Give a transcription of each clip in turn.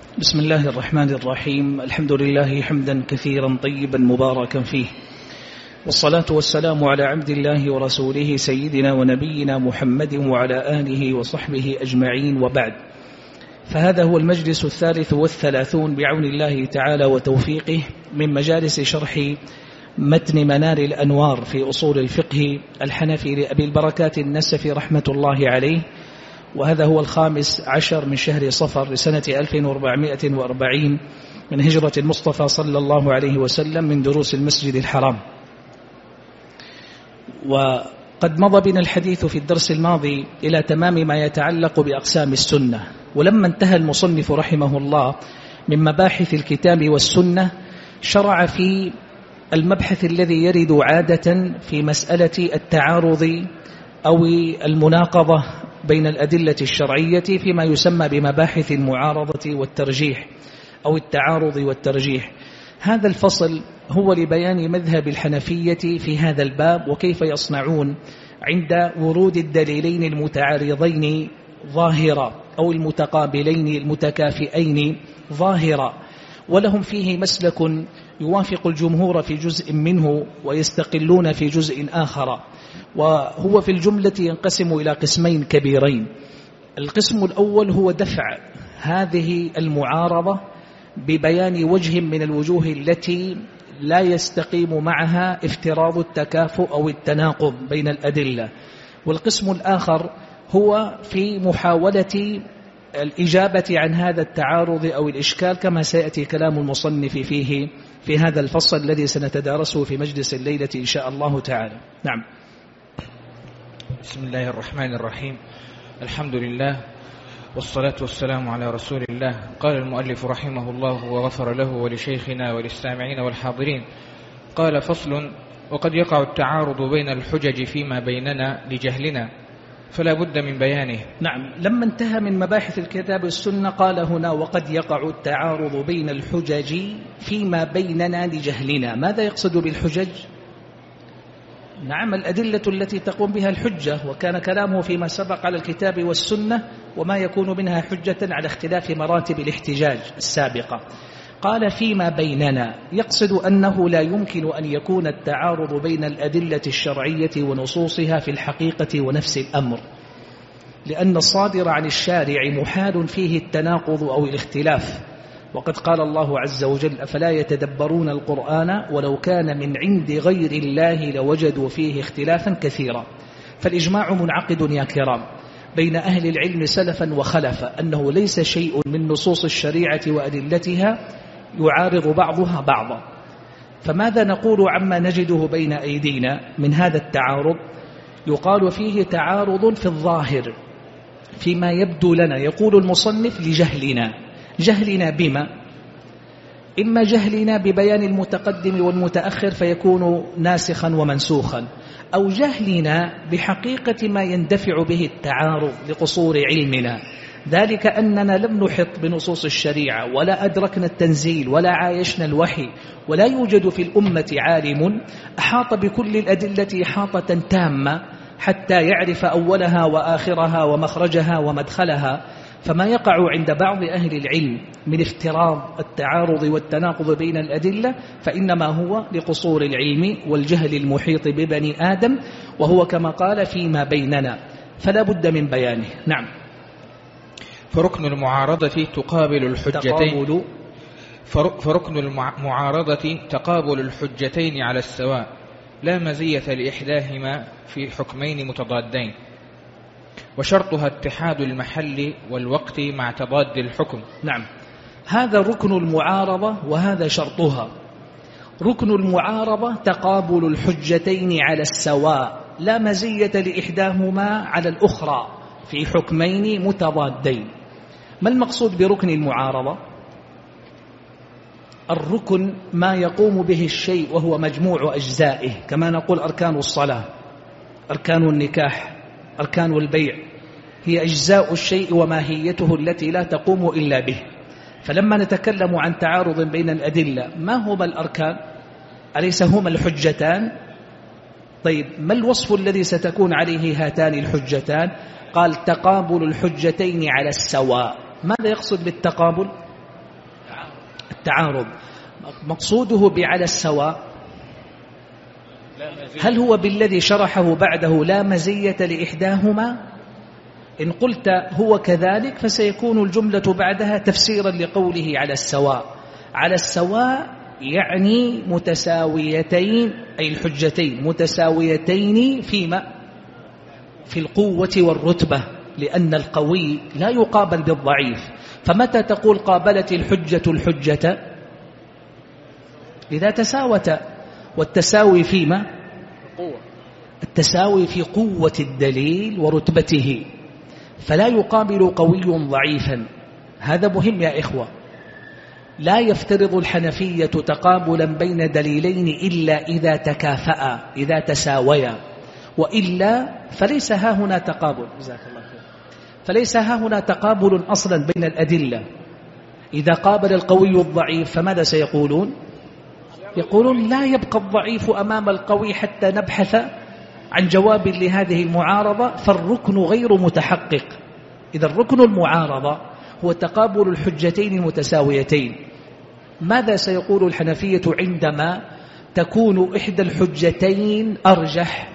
بسم الله الرحمن الرحيم. الحمد لله حمدا كثيرا طيبا مباركا فيه، والصلاة والسلام على عبد الله ورسوله سيدنا ونبينا محمد وعلى آله وصحبه أجمعين، وبعد. فهذا هو المجلس 33 بعون الله تعالى وتوفيقه من مجالس شرح متن منار الأنوار في أصول الفقه الحنفي لأبي البركات النسفي رحمة الله عليه، وهذا هو 15 من شهر صفر لسنة 1440 من هجرة المصطفى صلى الله عليه وسلم من دروس المسجد الحرام. وقد مضى بنا الحديث في الدرس الماضي إلى تمام ما يتعلق بأقسام السنة، ولما انتهى المصنف رحمه الله من مباحث الكتاب والسنة شرع في المبحث الذي يرد عادة في مسألة التعارض أو المناقضة بين الأدلة الشرعية فيما يسمى بمباحث المعارضة والترجيح أو التعارض والترجيح. هذا الفصل هو لبيان مذهب الحنفية في هذا الباب، وكيف يصنعون عند ورود الدليلين المتعارضين ظاهرا أو المتقابلين المتكافئين ظاهرا، ولهم فيه مسلك يوافق الجمهور في جزء منه ويستقلون في جزء آخر، وهو في الجملة ينقسم إلى قسمين كبيرين. القسم الأول هو دفع هذه المعارضة ببيان وجه من الوجوه التي لا يستقيم معها افتراض التكافؤ أو التناقض بين الأدلة، والقسم الآخر هو في محاولة الإجابة عن هذا التعارض أو الإشكال، كما سيأتي كلام المصنف فيه في هذا الفصل الذي سنتدارسه في مجلس الليلة إن شاء الله تعالى. نعم. بسم الله الرحمن الرحيم. الحمد لله والصلاة والسلام على رسول الله. قال المؤلف رحمه الله وغفر له ولشيخنا وللسامعين والحاضرين. قال: فصل: وقد يقع التعارض بين الحجج فيما بيننا لجهلنا، فلا بد من بيانه. نعم. لما انتهى من مباحث الكتاب والسنة قال هنا: وقد يقع التعارض بين الحجج فيما بيننا لجهلنا. ماذا يقصد بالحجج؟ نعم، الأدلة التي تقوم بها الحجة، وكان كلامه فيما سبق على الكتاب والسنة وما يكون منها حجة على اختلاف مراتب الاحتجاج السابقة. قال: فيما بيننا، يقصد أنه لا يمكن أن يكون التعارض بين الأدلة الشرعية ونصوصها في الحقيقة ونفس الأمر، لأن الصادر عن الشارع محال فيه التناقض أو الاختلاف، وقد قال الله عز وجل: أفلا يتدبرون القرآن ولو كان من عند غير الله لوجدوا فيه اختلافا كثيرا. فالإجماع منعقد يا كرام بين أهل العلم سلفا وخلفا أنه ليس شيء من نصوص الشريعة وأدلتها يعارض بعضها بعضا. فماذا نقول عما نجده بين أيدينا من هذا التعارض؟ يقال فيه تعارض في الظاهر فيما يبدو لنا. يقول المصنف: لجهلنا. جهلنا بما؟ إما جهلنا ببيان المتقدم والمتأخر فيكون ناسخا ومنسوخا، أو جهلنا بحقيقة ما يندفع به التعارض لقصور علمنا، ذلك أننا لم نحط بنصوص الشريعة ولا أدركنا التنزيل ولا عايشنا الوحي، ولا يوجد في الأمة عالم أحاط بكل الأدلة إحاطة تامة حتى يعرف أولها وآخرها ومخرجها ومدخلها. فما يقع عند بعض أهل العلم من افتراض التعارض والتناقض بين الأدلة فإنما هو لقصور العلم والجهل المحيط ببني آدم، وهو كما قال: فيما بيننا، فلا بد من بيانه. نعم. فركن المعارضة تقابل الحجتين فركن المعارضة تقابل الحجتين على السواء، لا مزية لإحداهما في حكمين متضادين، وشرطها اتحاد المحل والوقت مع تضاد الحكم. نعم، هذا ركن المعارضة وهذا شرطها. ركن المعارضة تقابل الحجتين على السواء، لا مزية لإحداهما على الأخرى في حكمين متضادين. ما المقصود بركن المعارضة؟ الركن ما يقوم به الشيء وهو مجموع أجزائه، كما نقول أركان الصلاة، أركان النكاح، أركان البيع، هي أجزاء الشيء وماهيته التي لا تقوم إلا به. فلما نتكلم عن تعارض بين الأدلة، ما هما الأركان؟ أليس هما الحجتان؟ طيب، ما الوصف الذي ستكون عليه هاتان الحجتان؟ قال: تقابل الحجتين على السواء. ماذا يقصد بالتقابل؟ التعارض. مقصوده بعلى السواء هل هو بالذي شرحه بعده لا مزية لإحداهما؟ إن قلت هو كذلك فسيكون الجملة بعدها تفسيرا لقوله على السواء. على السواء يعني متساويتين، أي الحجتين متساويتين فيما؟ في القوة والرتبة، لأن القوي لا يقابل بالضعيف. فمتى تقول قابلت الحجة الحجة؟ إذا تساوت. والتساوي فيما؟ التساوي في قوة الدليل ورتبته، فلا يقابل قوي ضعيفا. هذا مهم يا إخوة. لا يفترض الحنفية تقابلا بين دليلين إلا إذا تكافأ، إذا تساويا، وإلا فليس ها هنا تقابل. جزاك الله خير. فليس ها هنا تقابل أصلا بين الأدلة. إذا قابل القوي الضعيف فماذا سيقولون؟ يقولون لا يبقى الضعيف أمام القوي حتى نبحث عن جواب لهذه المعارضة، فالركن غير متحقق. إذا الركن المعارضة هو تقابل الحجتين المتساويتين. ماذا سيقول الحنفية عندما تكون إحدى الحجتين أرجح؟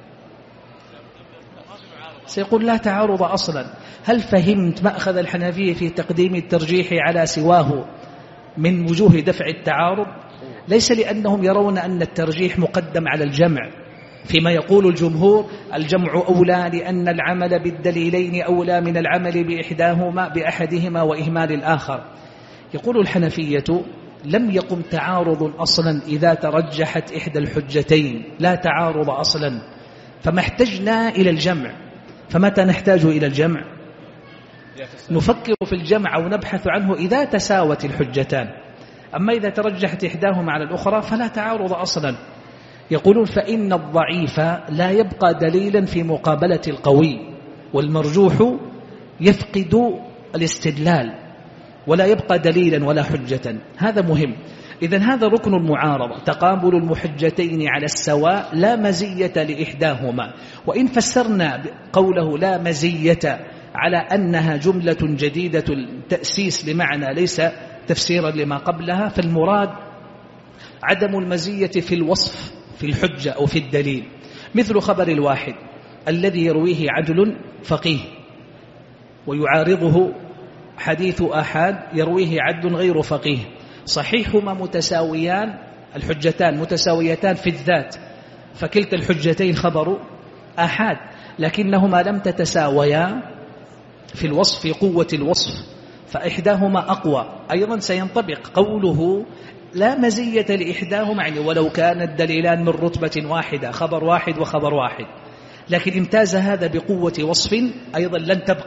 سيقول لا تعارض أصلا. هل فهمت مأخذ الحنفية في تقديم الترجيح على سواه من وجوه دفع التعارض؟ ليس لأنهم يرون أن الترجيح مقدم على الجمع فيما يقول الجمهور الجمع أولى لأن العمل بالدليلين أولى من العمل بأحدهما وإهمال الآخر. يقول الحنفية لم يقم تعارض أصلا إذا ترجحت إحدى الحجتين، لا تعارض أصلا، فما احتجنا إلى الجمع. فمتى نحتاج إلى الجمع؟ نفكر في الجمع أو نبحث عنه إذا تساوت الحجتان. أما إذا ترجحت إحداهما على الأخرى فلا تعارض أصلا. يقولون فإن الضعيف لا يبقى دليلا في مقابلة القوي، والمرجوح يفقد الاستدلال ولا يبقى دليلا ولا حجة. هذا مهم. إذن هذا ركن المعارضة، تقابل المحجتين على السواء لا مزية لإحداهما. وإن فسرنا قوله لا مزية على أنها جملة جديدة التأسيس لمعنى ليس تفسيرا لما قبلها، فالمراد عدم المزية في الوصف في الحجة أو في الدليل. مثل خبر الواحد الذي يرويه عدل فقيه ويعارضه حديث آحاد يرويه عدل غير فقيه، صحيحهما متساويان، الحجتان متساويتان في الذات، فكلتا الحجتين خبر آحاد، لكنهما لم تتساويا في الوصف، في قوة الوصف، فإحداهما أقوى. أيضا سينطبق قوله لا مزية لإحداهما، يعني ولو كان الدليلان من رتبة واحدة، خبر واحد وخبر واحد، لكن امتاز هذا بقوة وصف، أيضا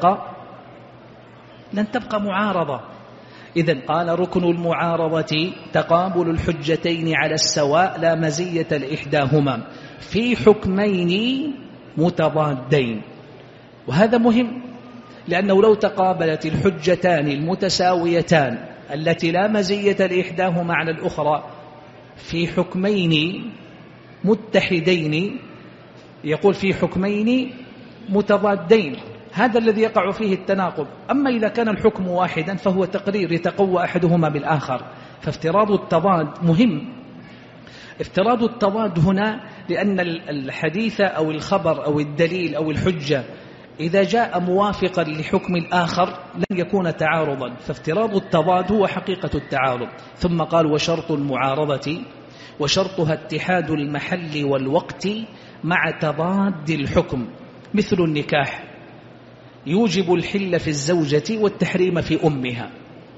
لن تبقى معارضة. إذن قال ركن المعارضة تقابل الحجتين على السواء لا مزية لإحداهما في حكمين متضادين. وهذا مهم، لأنه لو تقابلت الحجتان المتساويتان التي لا مزية لإحداهما على الأخرى في حكمين متحدين، يقول في حكمين متضادين، هذا الذي يقع فيه التناقض. أما إذا كان الحكم واحدا فهو تقرير يتقوى أحدهما بالآخر، فافتراض التضاد مهم. افتراض التضاد هنا لأن الحديث أو الخبر أو الدليل أو الحجة إذا جاء موافقا لحكم الآخر لن يكون تعارضا، فافتراض التضاد هو حقيقة التعارض. ثم قال وشرط المعارضة وشرطها اتحاد المحل والوقت مع تضاد الحكم، مثل النكاح يوجب الحل في الزوجة والتحريم في أمها.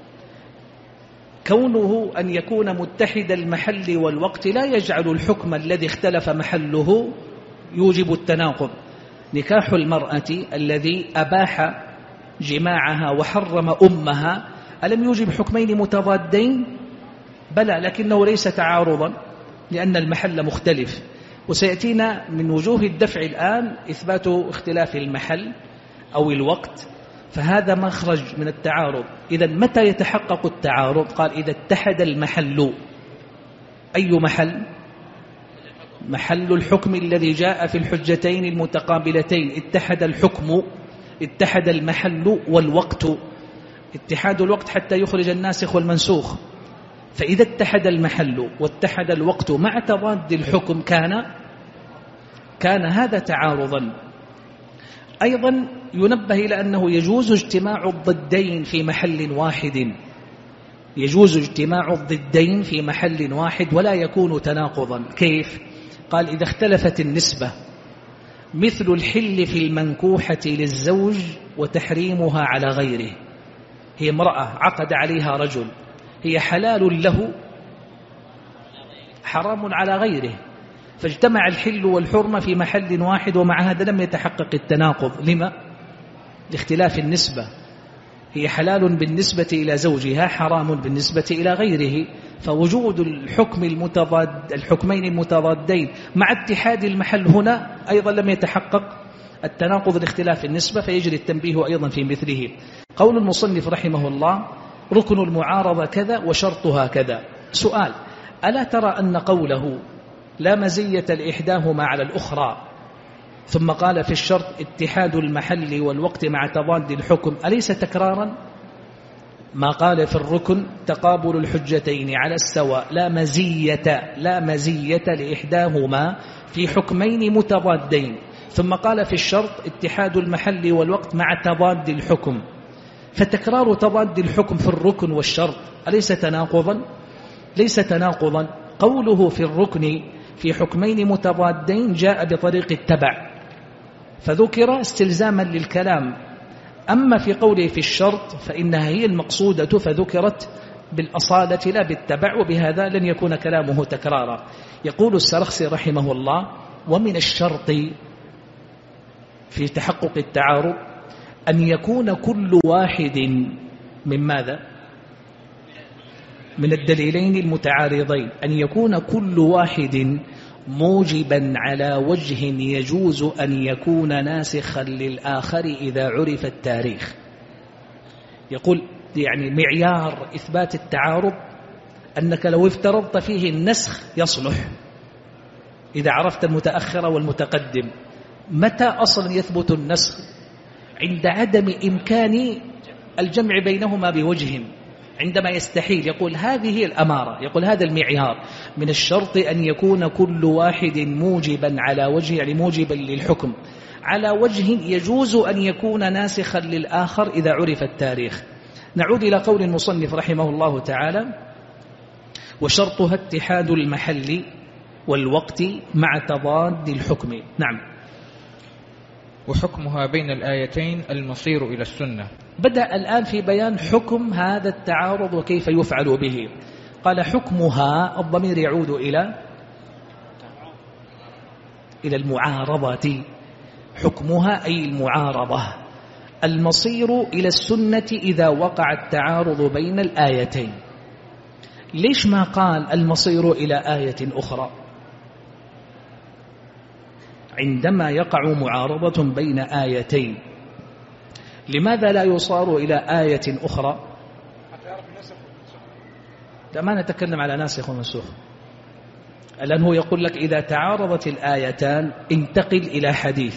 كونه أن يكون متحد المحل والوقت لا يجعل الحكم الذي اختلف محله يوجب التناقض. نكاح المرأة الذي أباح جماعها وحرم أمها ألم يوجب حكمين متضادين؟ بلى، لكنه ليس تعارضا لأن المحل مختلف. وسيأتينا من وجوه الدفع الآن إثبات اختلاف المحل أو الوقت، فهذا مخرج من التعارض. إذن متى يتحقق التعارض؟ قال إذا اتحد المحل. أي محل؟ محل الحكم الذي جاء في الحجتين المتقابلتين، اتحد الحكم، اتحد المحل والوقت. اتحاد الوقت حتى يخرج الناسخ والمنسوخ، فإذا اتحد المحل واتحد الوقت مع تضاد الحكم كان هذا تعارضا. أيضا ينبه إلى أنه يجوز اجتماع الضدين في محل واحد، يجوز اجتماع الضدين في محل واحد ولا يكون تناقضا. كيف؟ قال إذا اختلفت النسبة، مثل الحل في المنكوحة للزوج وتحريمها على غيره. هي امرأة عقد عليها رجل، هي حلال له حرام على غيره، فاجتمع الحل والحرمة في محل واحد، ومع هذا لم يتحقق التناقض. لما؟ لاختلاف النسبة، هي حلال بالنسبة إلى زوجها، حرام بالنسبة إلى غيره، فوجود الحكمين المتضادين مع اتحاد المحل هنا أيضا لم يتحقق التناقض لاختلاف النسبة، فيجري التنبيه أيضا في مثله. قول المصنف رحمه الله: ركن المعارضة كذا وشرطها كذا. سؤال: ألا ترى أن قوله لا مزية لإحداهما على الأخرى ثم قال في الشرط اتحاد المحل والوقت مع تضاد الحكم أليس تكرارا؟ ما قال في الركن تقابل الحجتين على السواء لا مزية لإحداهما في حكمين متضادين، ثم قال في الشرط اتحاد المحل والوقت مع تضاد الحكم، فتكرار تضاد الحكم في الركن والشرط أليس تناقضا؟ ليس تناقضا. قوله في الركن في حكمين متضادين جاء بطريق التبع فذكر استلزاما للكلام، أما في قوله في الشرط فإنها هي المقصودة فذكرت بالأصالة لا بالتبع، وبهذا لن يكون كلامه تكرارا. يقول السرخسي رحمه الله: ومن الشرط في تحقق التعارض أن يكون كل واحد من ماذا؟ من الدليلين المتعارضين، أن يكون كل واحد موجبا على وجه يجوز أن يكون ناسخا للآخر إذا عرف التاريخ. يقول يعني معيار إثبات التعارض أنك لو افترضت فيه النسخ يصلح إذا عرفت المتأخر والمتقدم. متى أصلا يثبت النسخ؟ عند عدم إمكان الجمع بينهما بوجه، عندما يستحيل. يقول هذه هي الأمارة، يقول هذا المعيار. من الشرط أن يكون كل واحد موجبا على وجه، يعني موجبا للحكم على وجه يجوز أن يكون ناسخا للآخر إذا عرف التاريخ. نعود إلى قول المصنف رحمه الله تعالى: وشرطها اتحاد المحل والوقت مع تضاد الحكم. نعم. وحكمها بين الآيتين المصير إلى السنة. بدأ الآن في بيان حكم هذا التعارض وكيف يفعل به. قال حكمها، الضمير يعود إلى المعارضة، حكمها أي المعارضة، المصير إلى السنة إذا وقع التعارض بين الآيتين. ليش ما قال المصير إلى آية أخرى؟ عندما يقع معارضة بين آيتين لماذا لا يصار إلى آية أخرى؟ لا، ما نتكلم على ناسخ ومنسوخ الآن. هو يقول لك إذا تعارضت الآيتان انتقل إلى حديث.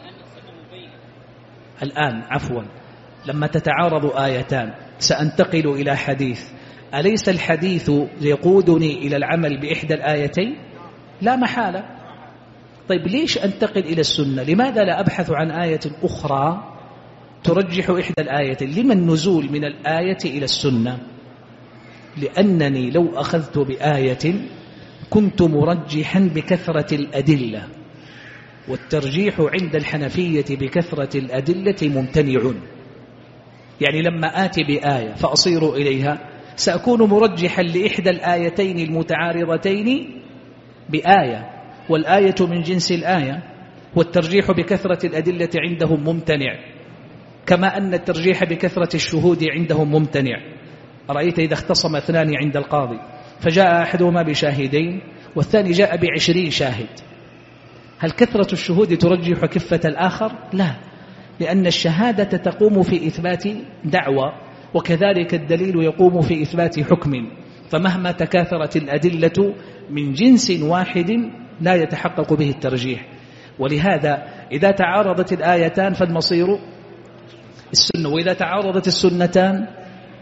الآن عفوا، لما تتعارض آيتان سأنتقل إلى حديث، أليس الحديث يقودني إلى العمل بإحدى الآيتين؟ لا محالة. طيب ليش أنتقل إلى السنة؟ لماذا لا أبحث عن آية أخرى ترجح إحدى الآيتين؟ لما النزول من الآية إلى السنة؟ لأنني لو أخذت بآية كنت مرجحا بكثرة الأدلة، والترجيح عند الحنفية بكثرة الأدلة ممتنع. يعني لما آتي بآية فأصير إليها سأكون مرجحا لإحدى الآيتين المتعارضتين بآية، والآية من جنس الآية، والترجيح بكثرة الأدلة عندهم ممتنع، كما أن الترجيح بكثرة الشهود عندهم ممتنع. رأيت إذا اختصم اثنان عند القاضي فجاء أحدهما بشاهدين والثاني جاء ب20 شاهد، هل كثرة الشهود ترجح كفة الآخر؟ لا، لأن الشهادة تقوم في إثبات دعوى، وكذلك الدليل يقوم في إثبات حكم، فمهما تكاثرت الأدلة من جنس واحد لا يتحقق به الترجيح. ولهذا إذا تعارضت الآيتان فالمصير السنة، وإذا تعارضت السنتان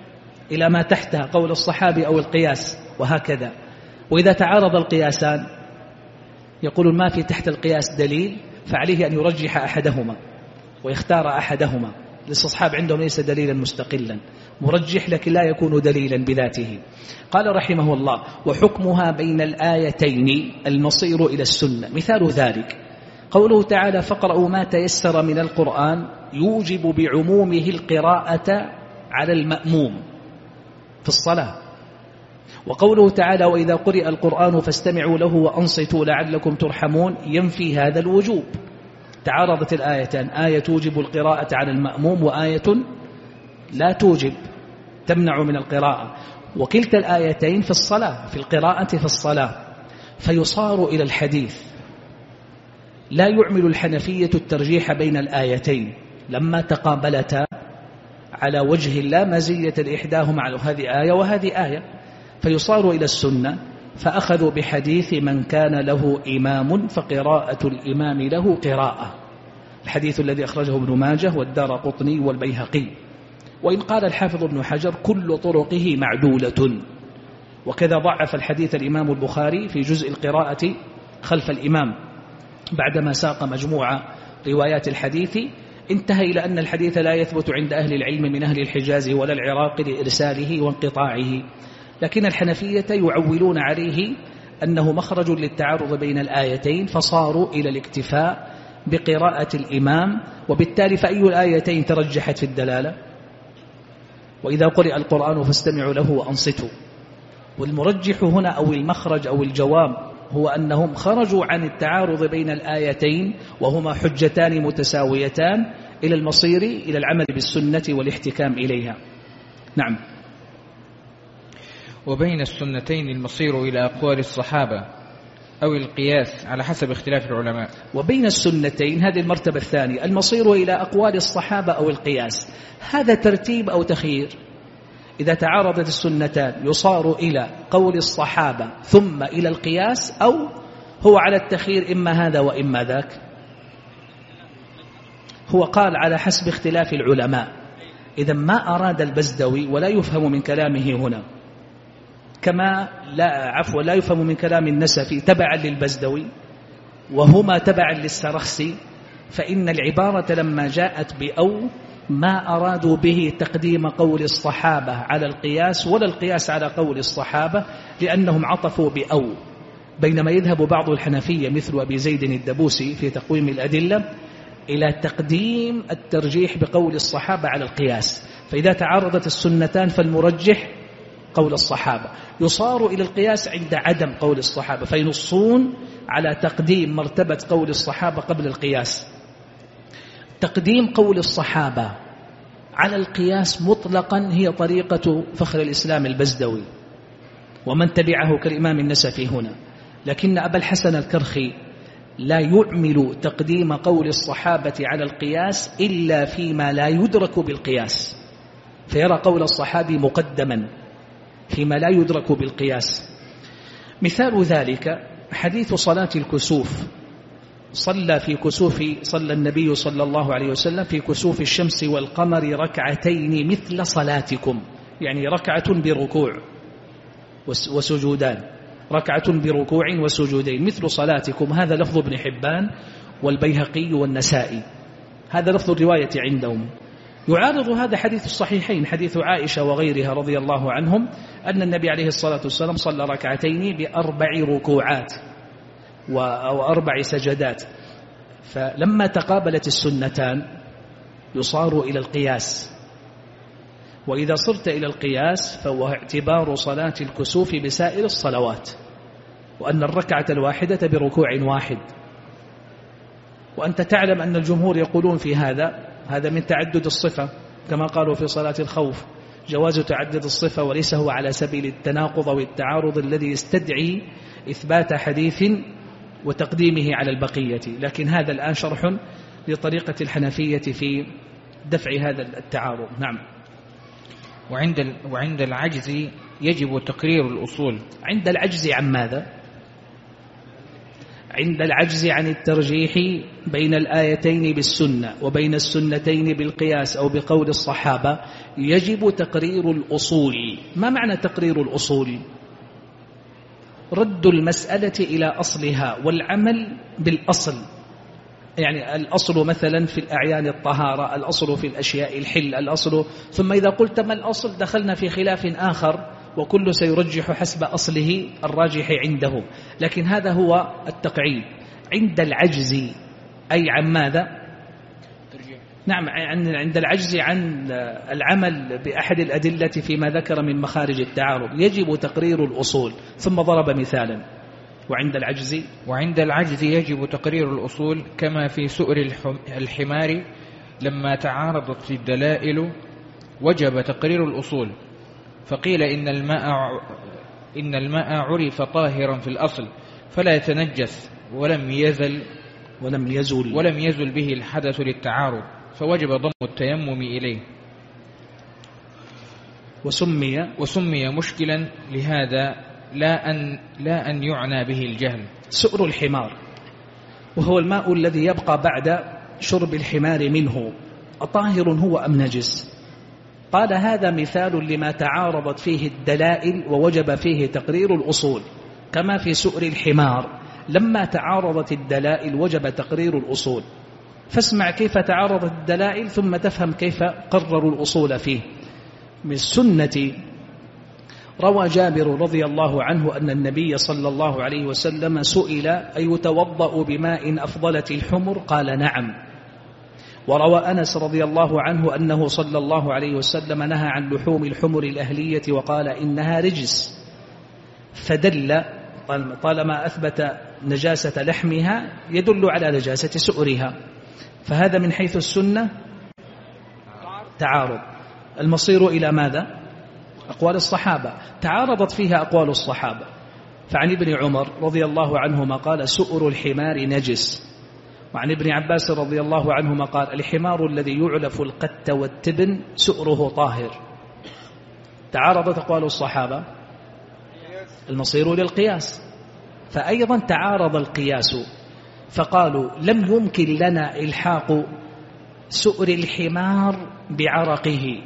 إلى ما تحتها قول الصحابي أو القياس وهكذا. وإذا تعارض القياسان يقولون ما في تحت القياس دليل، فعليه أن يرجح أحدهما ويختار أحدهما. الاستصحاب عندهم ليس دليلا مستقلا، مرجح لكن لا يكون دليلا بذاته. قال رحمه الله: وحكمها بين الآيتين المصير إلى السنة. مثال ذلك قوله تعالى: فاقرأوا ما تيسر من القرآن، يوجب بعمومه القراءة على المأموم في الصلاة. وقوله تعالى: وإذا قرئ القرآن فاستمعوا له وأنصتوا لعلكم ترحمون، ينفي هذا الوجوب. تعارضت الآيتان، آية توجب القراءة على المأموم وآية لا توجب، تمنع من القراءة، وكلتا الآيتين في الصلاة، في القراءة في الصلاة. فيصار إلى الحديث. لا يعمل الحنفية الترجيح بين الآيتين لما تقابلتا على وجه لا مزية لإحداهما على هذه آية وهذه آية، فيصار إلى السنة. فأخذوا بحديث من كان له إمام فقراءة الإمام له قراءة، الحديث الذي أخرجه ابن ماجه والدارقطني والبيهقي. وإن قال الحافظ ابن حجر: كل طرقه معدولة. وكذا ضعف الحديث الإمام البخاري في جزء القراءة خلف الإمام بعدما ساق مجموعة روايات الحديث، انتهى إلى أن الحديث لا يثبت عند أهل العلم من أهل الحجاز ولا العراق لإرساله وانقطاعه. لكن الحنفية يعولون عليه أنه مخرج للتعارض بين الآيتين، فصاروا إلى الاكتفاء بقراءة الإمام. وبالتالي فأي الآيتين ترجحت في الدلالة؟ وإذا قرئ القرآن فاستمعوا له وأنصتوا. والمرجح هنا أو المخرج أو الجواب هو أنهم خرجوا عن التعارض بين الآيتين وهما حجتان متساويتان إلى المصير إلى العمل بالسنة والاحتكام إليها. نعم. وبين السنتين المصير إلى أقوال الصحابة أو القياس على حسب اختلاف العلماء. وبين السنتين هذه المرتبة الثانية، المصير إلى أقوال الصحابة أو القياس، هذا ترتيب أو تخيير؟ إذا تعارضت السنتان يصار إلى قول الصحابة ثم إلى القياس، أو هو على التخيير إما هذا وإما ذاك؟ هو قال على حسب اختلاف العلماء. إذا ما أراد البزدوي ولا يفهم من كلامه هنا، كما لا يفهم من كلام النسفي تبعا للبزدوي وهما تبعا للسرخسي، فإن العبارة لما جاءت بأو ما أرادوا به تقديم قول الصحابة على القياس ولا القياس على قول الصحابة، لأنهم عطفوا بأو. بينما يذهب بعض الحنفية مثل أبي زيد الدبوسي في تقويم الأدلة إلى تقديم الترجيح بقول الصحابة على القياس. فإذا تعارضت السنتان فالمرجح قول الصحابة، يصار إلى القياس عند عدم قول الصحابة، فينصون على تقديم مرتبة قول الصحابة قبل القياس. تقديم قول الصحابة على القياس مطلقا هي طريقة فخر الإسلام البزدوي ومن تبعه كالإمام النسفي هنا. لكن أبا الحسن الكرخي لا يعمل تقديم قول الصحابة على القياس إلا فيما لا يدرك بالقياس، فيرى قول الصحابي مقدما فيما لا يدرك بالقياس. مثال ذلك حديث صلاة الكسوف. صلى النبي صلى الله عليه وسلم في كسوف الشمس والقمر ركعتين مثل صلاتكم، يعني ركعة بركوع وسجودان، ركعة بركوع وسجودين مثل صلاتكم. هذا لفظ ابن حبان والبيهقي والنسائي، هذا لفظ الرواية عندهم. يعارض هذا حديث الصحيحين، حديث عائشة وغيرها رضي الله عنهم أن النبي عليه الصلاة والسلام صلى ركعتين ب4 ركوعات و4 سجدات. فلما تقابلت السنتان يصار إلى القياس، وإذا صرت إلى القياس فهو اعتبار صلاة الكسوف بسائر الصلوات، وأن الركعة الواحدة بركوع واحد. وأنت تعلم أن الجمهور يقولون في هذا من تعدد الصفة، كما قالوا في صلاة الخوف جواز تعدد الصفة، وليس هو على سبيل التناقض أو التعارض الذي يستدعي إثبات حديث وتقديمه على البقية. لكن هذا الآن شرح لطريقة الحنفية في دفع هذا التعارض. نعم. وعند العجز يجب تقرير الأصول. عند العجز عن ماذا؟ عند العجز عن الترجيح بين الآيتين بالسنة وبين السنتين بالقياس أو بقول الصحابة يجب تقرير الأصول. ما معنى تقرير الأصول؟ رد المسألة إلى أصلها والعمل بالأصل. يعني الأصل مثلا في الأعيان الطهارة، الأصل في الأشياء الحل، الأصل، ثم إذا قلت ما الأصل دخلنا في خلاف آخر وكل سيرجح حسب أصله الراجح عنده. لكن هذا هو التقعيد. عند العجز أي عن ماذا؟ نعم، عند العجز عن العمل بأحد الأدلة فيما ذكر من مخارج التعارض يجب تقرير الأصول، ثم ضرب مثالا. وعند العجز يجب تقرير الأصول كما في سؤر الحمار لما تعارضت الدلائل وجب تقرير الأصول. فقيل إن الماء عرف طاهرا في الأصل فلا يتنجس ولم يزل به الحدث للتعارض، فوجب ضم التيمم إليه. وسمي مشكلا لهذا لا أن يعنى به الجهل. سؤر الحمار وهو الماء الذي يبقى بعد شرب الحمار منه، أطاهر هو أم نجس؟ قال هذا مثال لما تعارضت فيه الدلائل ووجب فيه تقرير الأصول، كما في سؤر الحمار لما تعارضت الدلائل وجب تقرير الأصول. فاسمع كيف تعارضت الدلائل ثم تفهم كيف قرروا الأصول فيه. من السنة روى جابر رضي الله عنه أن النبي صلى الله عليه وسلم سئل أيتوضأ بماء أفضلت الحمر؟ قال نعم. وروى أنس رضي الله عنه أنه صلى الله عليه وسلم نهى عن لحوم الحمر الأهلية وقال إنها رجس، فدل طالما أثبت نجاسة لحمها يدل على نجاسة سؤرها. فهذا من حيث السنة تعارض. المصير إلى ماذا؟ أقوال الصحابة، تعارضت فيها أقوال الصحابة. فعن ابن عمر رضي الله عنهما قال سؤر الحمار نجس، وعن ابن عباس رضي الله عنهما قال الحمار الذي يعلف القت والتبن سؤره طاهر. تعارضت أقوال الصحابة، المصير للقياس. فأيضا تعارض القياس، فقالوا لم يمكن لنا إلحاق سؤر الحمار بعرقه.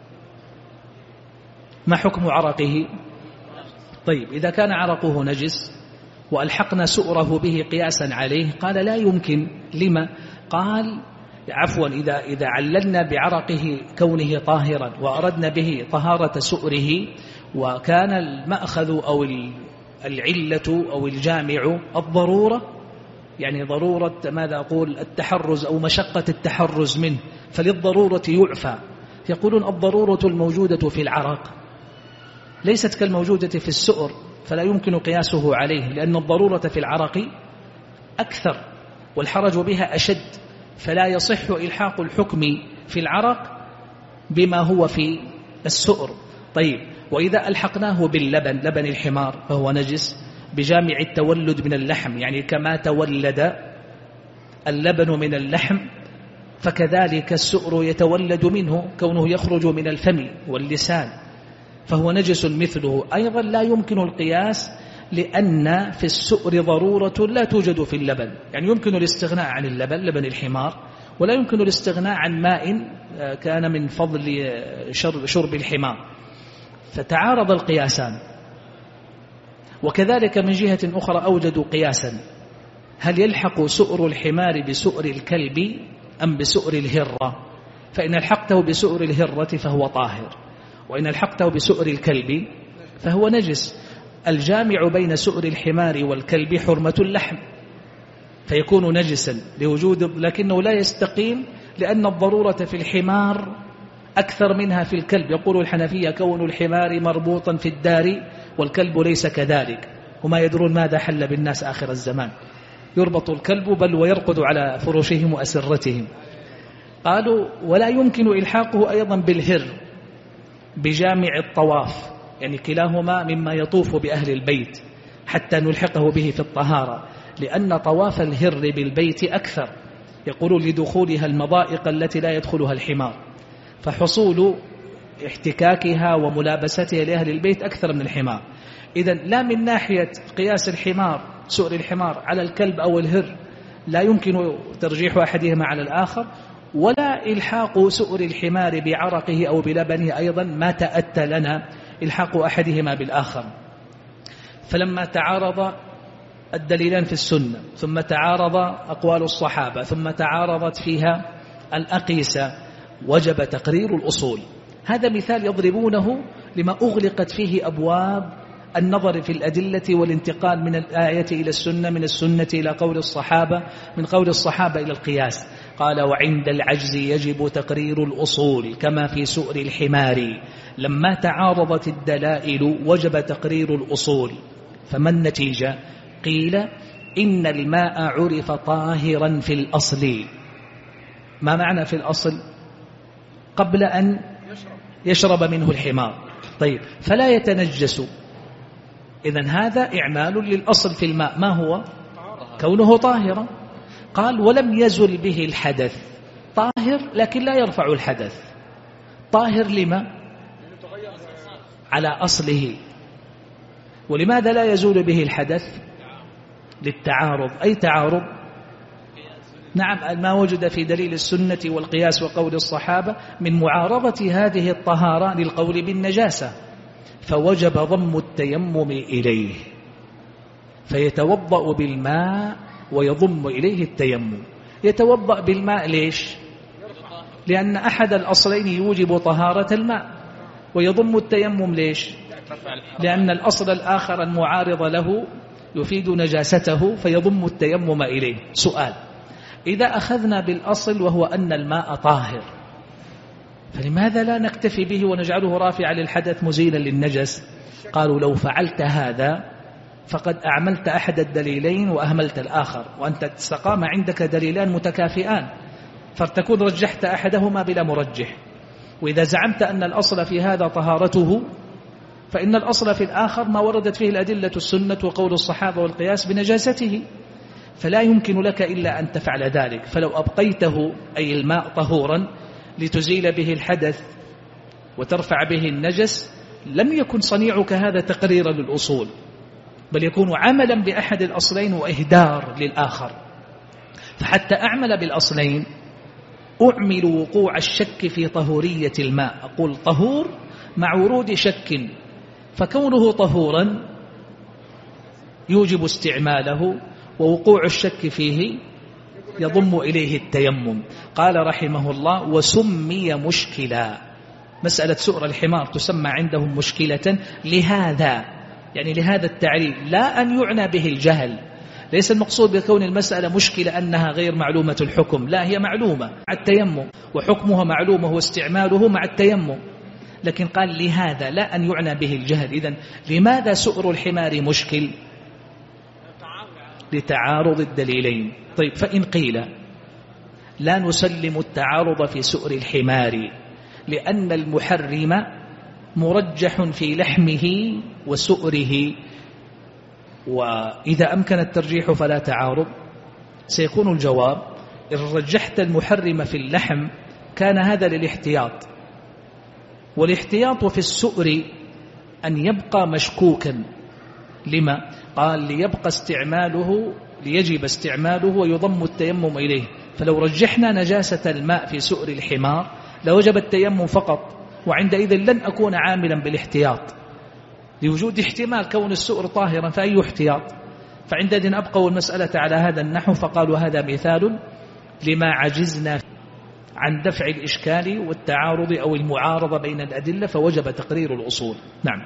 ما حكم عرقه؟ طيب إذا كان عرقه نجس وألحقنا سؤره به قياسا عليه، قال لا يمكن. لما؟ قال عفوا إذا عللنا بعرقه كونه طاهرا وأردنا به طهارة سؤره، وكان المأخذ أو العلة أو الجامع الضرورة، يعني ضرورة ماذا أقول التحرز أو مشقة التحرز منه، فللضرورة يعفى. يقولون الضرورة الموجودة في العرق ليست كالموجودة في السؤر، فلا يمكن قياسه عليه، لأن الضرورة في العرق أكثر والحرج بها أشد، فلا يصح إلحاق الحكم في العرق بما هو في السؤر. طيب وإذا ألحقناه باللبن، لبن الحمار، فهو نجس بجامع التولد من اللحم، يعني كما تولد اللبن من اللحم فكذلك السؤر يتولد منه كونه يخرج من الفم واللسان، فهو نجس مثله. أيضا لا يمكن القياس لأن في السؤر ضرورة لا توجد في اللبن، يعني يمكن الاستغناء عن اللبن، لبن الحمار، ولا يمكن الاستغناء عن ماء كان من فضل شرب الحمار، فتعارض القياسان. وكذلك من جهة أخرى أوجدوا قياسا، هل يلحق سؤر الحمار بسؤر الكلب أم بسؤر الهرة؟ فإن الحقته بسؤر الهرة فهو طاهر، وإن الحقته بسؤر الكلب فهو نجس. الجامع بين سؤر الحمار والكلب حرمة اللحم، فيكون نجسا لوجود، لكنه لا يستقيم لأن الضرورة في الحمار أكثر منها في الكلب. يقول الحنفية كون الحمار مربوطا في الدار والكلب ليس كذلك، وما يدرون ماذا حل بالناس آخر الزمان، يربط الكلب بل ويرقد على فروشهم وأسرتهم. قالوا ولا يمكن إلحاقه أيضا بالهر بجامع الطواف، يعني كلاهما مما يطوف بأهل البيت حتى نلحقه به في الطهارة، لأن طواف الهر بالبيت أكثر، يقولون لدخولها المضائق التي لا يدخلها الحمار، فحصول احتكاكها وملابستها لأهل البيت أكثر من الحمار. إذن لا من ناحية قياس الحمار سؤر الحمار على الكلب أو الهر لا يمكن ترجيح أحدهما على الآخر، ولا إلحاق سؤر الحمار بعرقه أو بلبنه أيضا ما تأتى لنا إلحاق أحدهما بالآخر. فلما تعارض الدليلان في السنة، ثم تعارض أقوال الصحابة، ثم تعارضت فيها الأقيسة، وجب تقرير الأصول. هذا مثال يضربونه لما أغلقت فيه أبواب النظر في الأدلة والانتقال من الآية إلى السنة، من السنة إلى قول الصحابة، من قول الصحابة إلى القياس. قال: وعند العجز يجب تقرير الأصول كما في سؤر الحمار. لما تعارضت الدلائل وجب تقرير الأصول. فما النتيجة؟ قيل: إن الماء عرف طاهرا في الأصل. ما معنى في الأصل؟ قبل أن يشرب منه الحمار. طيب، فلا يتنجس. إذن هذا إعمال للأصل في الماء، ما هو؟ كونه طاهرا. قال: ولم يزل به الحدث. طاهر لكن لا يرفع الحدث. طاهر لما؟ على أصله. ولماذا لا يزول به الحدث؟ للتعارض. أي تعارض؟ نعم، ما وجد في دليل السنة والقياس وقول الصحابة من معارضة هذه الطهارة للقول بالنجاسة، فوجب ضم التيمم إليه، فيتوضأ بالماء ويضم إليه التيمم. يتوضأ بالماء ليش؟ لأن أحد الأصلين يوجب طهارة الماء. ويضم التيمم ليش؟ لأن الأصل الآخر المعارض له يفيد نجاسته، فيضم التيمم إليه. سؤال: إذا أخذنا بالأصل وهو أن الماء طاهر، فلماذا لا نكتفي به ونجعله رافعا للحدث مزيلا للنجس؟ قالوا: لو فعلت هذا فقد أعملت أحد الدليلين وأهملت الآخر، وأنت استقام عندك دليلان متكافئان، فتكون رجحت أحدهما بلا مرجح. وإذا زعمت أن الأصل في هذا طهارته، فإن الأصل في الآخر ما وردت فيه الأدلة السنة وقول الصحابة والقياس بنجاسته، فلا يمكن لك إلا أن تفعل ذلك. فلو أبقيته أي الماء طهورا لتزيل به الحدث وترفع به النجس، لم يكن صنيعك هذا تقريرا للأصول، بل يكون عملا بأحد الأصلين وإهدار للآخر. فحتى أعمل بالأصلين أعمل وقوع الشك في طهورية الماء. أقول طهور مع ورود شك، فكونه طهورا يوجب استعماله، ووقوع الشك فيه يضم إليه التيمم. قال رحمه الله: وسمي مشكلا. مسألة سؤر الحمار تسمى عندهم مشكلة لهذا، يعني لهذا التعريف، لا أن يعنى به الجهل. ليس المقصود بكون المسألة مشكلة أنها غير معلومة الحكم، لا، هي معلومة مع التيمم، وحكمها معلومة واستعماله مع التيمم. لكن قال لهذا، لا أن يعنى به الجهل. إذن لماذا سؤر الحمار مشكل؟ لتعارض الدليلين. طيب، فإن قيل لا نسلم التعارض في سؤر الحمار لأن المحرم مرجح في لحمه وسؤره، وإذا أمكن الترجيح فلا تعارض، سيكون الجواب: إن رجحت المحرم في اللحم كان هذا للاحتياط، والاحتياط في السؤر أن يبقى مشكوكا. لما؟ قال: ليجب استعماله ويضم التيمم إليه. فلو رجحنا نجاسة الماء في سؤر الحمار لوجب التيمم فقط، وعندئذ لن أكون عاملا بالاحتياط، لوجود احتمال كون السؤر طاهرا، فأي احتياط؟ فعندئذ أبقوا المسألة على هذا النحو، فقالوا هذا مثال لما عجزنا عن دفع الإشكال والتعارض أو المعارضة بين الأدلة، فوجب تقرير الأصول. نعم.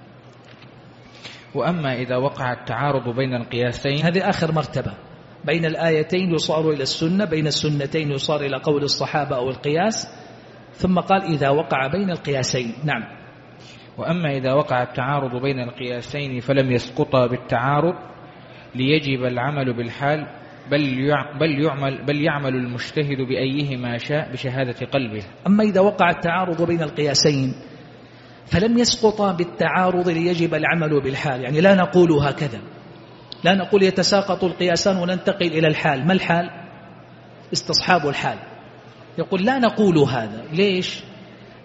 وأما إذا وقع التعارض بين القياسين، هذه آخر مرتبة. بين الآيتين يصار إلى السنة، بين السنتين يصار إلى قول الصحابة أو القياس، ثم قال إذا وقع بين القياسين. نعم. وأما إذا وقع التعارض بين القياسين فلم يسقطا بالتعارض ليجب العمل بالحال، بل يعمل المجتهد بأيهما شاء بشهادة قلبه. أما إذا وقع التعارض بين القياسين فلم يسقطا بالتعارض ليجب العمل بالحال، يعني لا نقول هكذا، لا نقول يتساقط القياسان وننتقل إلى الحال. ما الحال؟ استصحاب الحال. يقول لا نقول هذا. ليش؟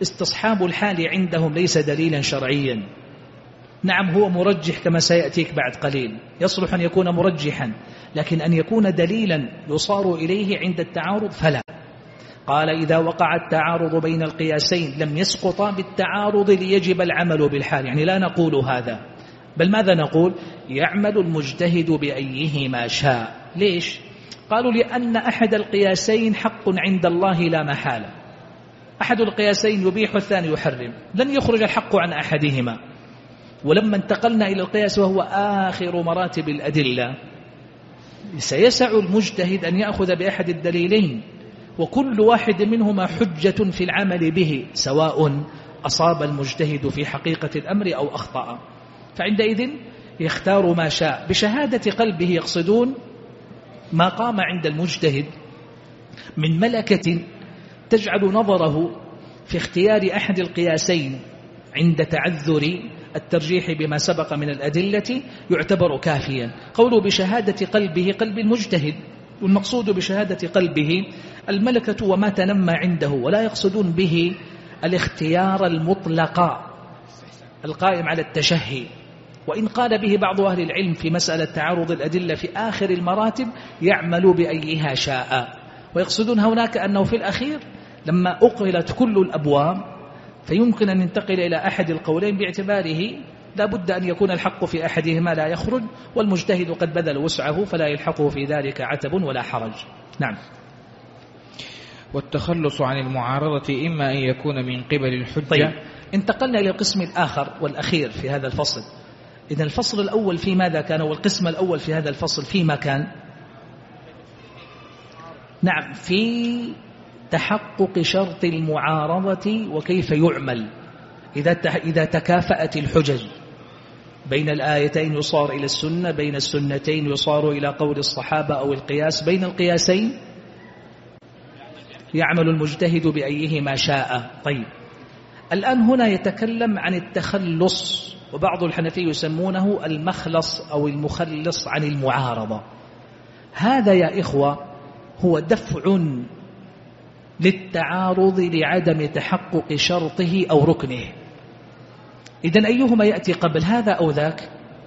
استصحاب الحال عندهم ليس دليلا شرعيا. نعم هو مرجح كما سيأتيك بعد قليل، يصلح أن يكون مرجحا، لكن أن يكون دليلا يصار إليه عند التعارض فلا. قال إذا وقع التعارض بين القياسين لم يسقطا بالتعارض ليجب العمل بالحال. يعني لا نقول هذا، بل ماذا نقول؟ يعمل المجتهد بأيهما شاء. ليش؟ قالوا لأن أحد القياسين حق عند الله لا محالة. أحد القياسين يبيح والثاني يحرم، لن يخرج الحق عن أحدهما. ولما انتقلنا إلى القياس وهو آخر مراتب الأدلة سيسع المجتهد أن يأخذ بأحد الدليلين، وكل واحد منهما حجة في العمل به، سواء أصاب المجتهد في حقيقة الأمر أو أخطأ. فعندئذ يختار ما شاء بشهادة قلبه. يقصدون ما قام عند المجتهد من ملكة تجعل نظره في اختيار أحد القياسين عند تعذر الترجيح بما سبق من الأدلة يعتبر كافيا. قوله بشهادة قلبه، قلب المجتهد، والمقصود بشهادة قلبه الملكة وما تنمى عنده، ولا يقصدون به الاختيار المطلق القائم على التشهي. وإن قال به بعض أهل العلم في مسألة تعارض الأدلة في آخر المراتب يعمل بأيها شاء، ويقصدون هناك أنه في الأخير لما أقلت كل الأبواب فيمكن أن ينتقل إلى أحد القولين باعتباره لا بد أن يكون الحق في أحدهما لا يخرج، والمجتهد قد بذل وسعه فلا يلحقه في ذلك عتب ولا حرج. نعم. والتخلص عن المعارضة إما أن يكون من قبل الحجة. طيب، انتقلنا إلى القسم الآخر والأخير في هذا الفصل. إذن الفصل الأول في ماذا كان؟ والقسم الأول في هذا الفصل فيما كان؟ نعم، في تحقق شرط المعارضة وكيف يعمل إذا تكافأت الحجج. بين الآيتين يصار إلى السنة، بين السنتين يصار إلى قول الصحابة أو القياس، بين القياسين يعمل المجتهد بأيهما شاء. طيب، الآن هنا يتكلم عن التخلص، وبعض الحنفي يسمونه المخلص أو المخلص عن المعارضة. هذا يا إخوة هو دفع للتعارض لعدم تحقق شرطه أو ركنه. إذن أيهما يأتي قبل هذا أو ذاك؟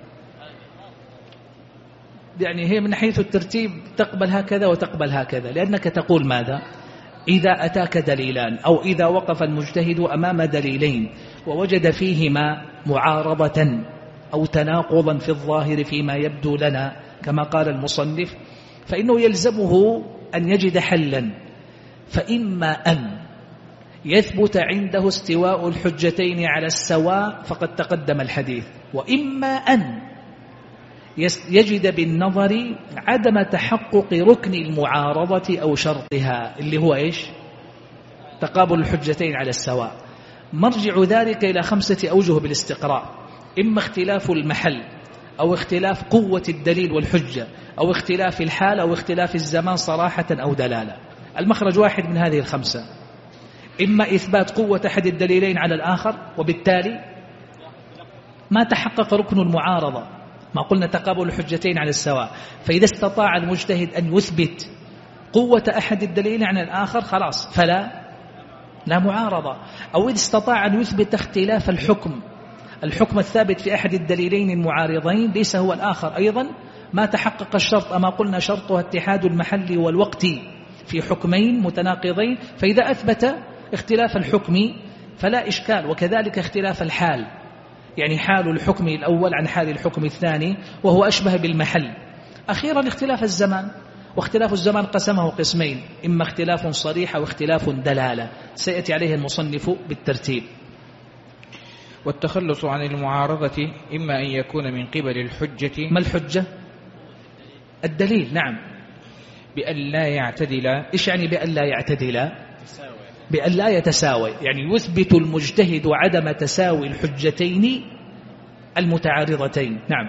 يعني هي من حيث الترتيب تقبل هكذا وتقبل هكذا، لأنك تقول ماذا؟ إذا أتاك دليلان أو إذا وقف المجتهد أمام دليلين ووجد فيهما معارضة أو تناقضا في الظاهر فيما يبدو لنا كما قال المصنف، فإنه يلزمه أن يجد حلا. فإما أن يثبت عنده استواء الحجتين على السواء فقد تقدم الحديث، وإما أن يجد بالنظر عدم تحقق ركن المعارضة أو شرطها اللي هو إيش؟ تقابل الحجتين على السواء. مرجع ذلك إلى 5 أوجه بالاستقراء: إما اختلاف المحل، أو اختلاف قوة الدليل والحجة، أو اختلاف الحال، أو اختلاف الزمان صراحة أو دلالة. المخرج واحد من هذه ال5: إما إثبات قوة أحد الدليلين على الآخر وبالتالي ما تحقق ركن المعارضة، ما قلنا تقابل الحجتين على السواء، فإذا استطاع المجتهد أن يثبت قوة أحد الدليلين على الآخر خلاص فلا معارضة. أو إذا استطاع أن يثبت اختلاف الحكم الثابت في أحد الدليلين المعارضين ليس هو الآخر أيضا، ما تحقق الشرط، أما قلنا شرطها اتحاد المحل والوقت في حكمين متناقضين، فإذا أثبت اختلاف الحكم فلا إشكال. وكذلك اختلاف الحال، يعني حال الحكم الأول عن حال الحكم الثاني وهو أشبه بالمحل. أخيرا اختلاف الزمان، واختلاف الزمان قسمه قسمين: إما اختلاف صريح أو اختلاف دلالة، سيأتي عليه المصنف بالترتيب. والتخلص عن المعارضة إما أن يكون من قبل الحجة. ما الحجة؟ الدليل. نعم. بأن لا يعتدل. إيش يعني بأن لا يعتدل؟ بأن لا يتساوي، يعني يثبت المجتهد عدم تساوي الحجتين المتعارضتين. نعم.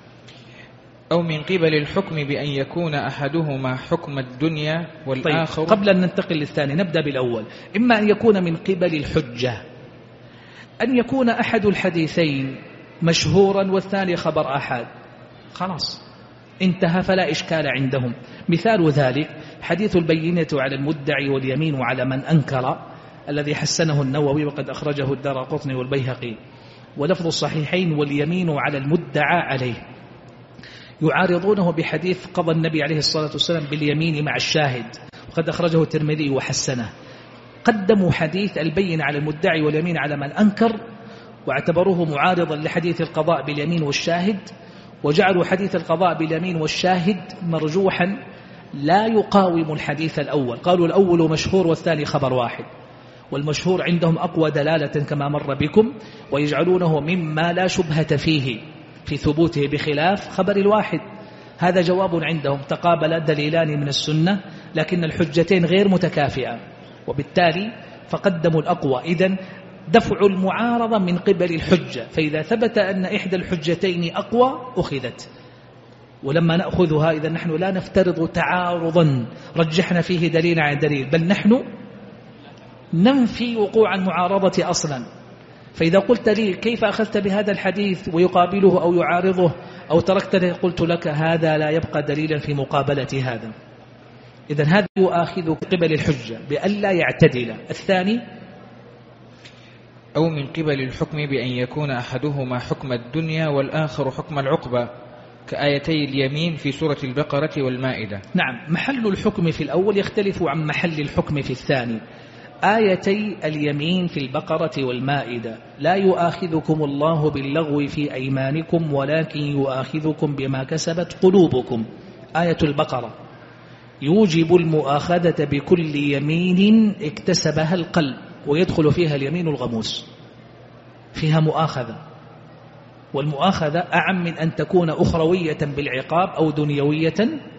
أو من قبل الحكم بأن يكون أحدهما حكم الدنيا والآخر. طيب، قبل أن ننتقل للثاني نبدأ بالأول. إما أن يكون من قبل الحجة، أن يكون أحد الحديثين مشهورا والثاني خبر أحد، خلاص انتهى فلا إشكال عندهم. مثال ذلك حديث البينة على المدعي واليمين على من أنكر الذي حسنه النووي وقد أخرجه الدارقطني والبيهقي. ولفظ الصحيحين واليمين على المدعى عليه، يعارضونه بحديث قضى النبي عليه الصلاة والسلام باليمين مع الشاهد وقد أخرجه الترمذي وحسنه. قدموا حديث البين على المدعي واليمين على من أنكر واعتبروه معارضا لحديث القضاء باليمين والشاهد، وجعلوا حديث القضاء باليمين والشاهد مرجوحا لا يقاوم الحديث الأول. قالوا الأول مشهور والثاني خبر واحد، والمشهور عندهم أقوى دلالة كما مر بكم، ويجعلونه مما لا شبهة فيه في ثبوته بخلاف خبر الواحد. هذا جواب عندهم، تقابل دليلان من السنة لكن الحجتين غير متكافئة، وبالتالي فقدموا الأقوى. إذن دفع المعارضة من قبل الحجة، فإذا ثبت أن إحدى الحجتين أقوى أخذت. ولما نأخذها إذا نحن لا نفترض تعارضا رجحنا فيه دليل عن دليل، بل نحن ننفي وقوع المعارضة أصلا. فإذا قلت لي كيف أخذت بهذا الحديث ويقابله أو يعارضه أو تركته، قلت لك هذا لا يبقى دليلا في مقابلة هذا. إذن هذا يؤاخذ قبل الحجة بألا يعتدل. الثاني أو من قبل الحكم بأن يكون أحدهما حكم الدنيا والآخر حكم العقبة، كآيتي اليمين في سورة البقرة والمائدة. نعم، محل الحكم في الأول يختلف عن محل الحكم في الثاني. آيتي اليمين في البقرة والمائدة: لا يؤاخذكم الله باللغو في أيمانكم ولكن يؤاخذكم بما كسبت قلوبكم. آية البقرة يوجب المؤاخذة بكل يمين اكتسبها القلب، ويدخل فيها اليمين الغموس، فيها مؤاخذة، والمؤاخذة أعم من أن تكون أخروية بالعقاب أو دنيوية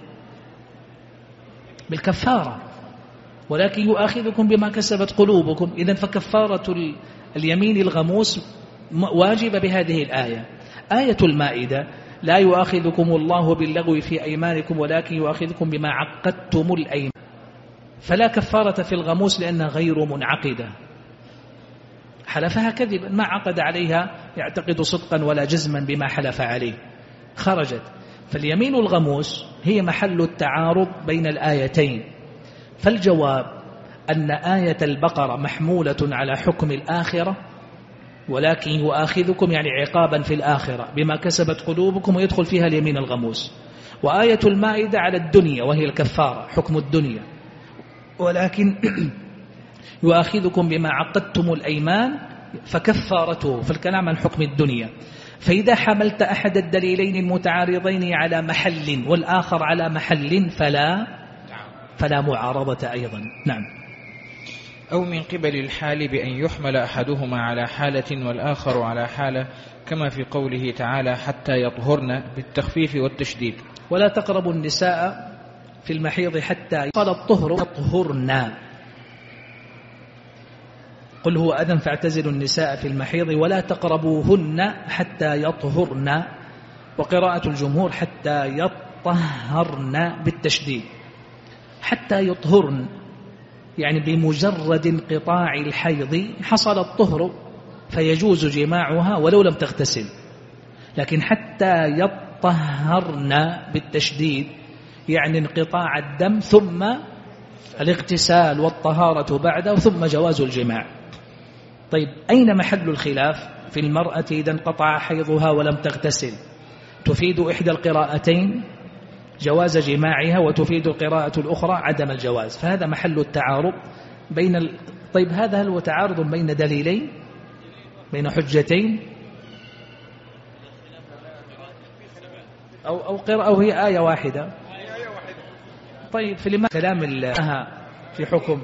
بالكفارة. ولكن يؤاخذكم بما كسبت قلوبكم، إذن فكفارة اليمين الغموس واجبة بهذه الآية. آية المائدة: لا يؤاخذكم الله باللغو في أيمانكم ولكن يؤاخذكم بما عقدتم الأيمان، فلا كفارة في الغموس لأنها غير منعقدة، حلفها كذبا، ما عقد عليها يعتقد صدقا ولا جزما بما حلف عليه، خرجت. فاليمين الغموس هي محل التعارض بين الآيتين. فالجواب أن آية البقرة محمولة على حكم الآخرة، ولكن يؤاخذكم يعني عقابا في الآخرة بما كسبت قلوبكم، ويدخل فيها اليمين الغموس. وآية المائدة على الدنيا وهي الكفارة، حكم الدنيا، ولكن يؤاخذكم بما عقدتم الأيمان فكفارته، فالكلام عن حكم الدنيا. فإذا حملت أحد الدليلين المتعارضين على محل والآخر على محل فلا معارضة أيضا. نعم. أو من قبل الحال بأن يحمل أحدهما على حالة والآخر على حالة، كما في قوله تعالى: حتى يطهرن، بالتخفيف والتشديد. ولا تقربوا النساء في المحيض حتى قال الطهر يطهرن، قل هو أذن فاعتزلوا النساء في المحيض ولا تقربوهن حتى يطهرن. وقراءة الجمهور حتى يطهرن بالتشديد. حتى يطهرن يعني بمجرد انقطاع الحيض حصل الطهر فيجوز جماعها ولو لم تغتسل. لكن حتى يطهرن بالتشديد يعني انقطاع الدم ثم الاغتسال والطهارة بعده ثم جواز الجماع. طيب، أين محل الخلاف؟ في المرأة إذا انقطع حيضها ولم تغتسل، تفيد إحدى القراءتين جواز جماعها، وتفيد القراءة الأخرى عدم الجواز، فهذا محل التعارض بين طيب، هذا هل هو تعارض بين دليلين، بين حجتين، أو قراءة أو هي آية واحدة؟ طيب، في لما كلام في حكم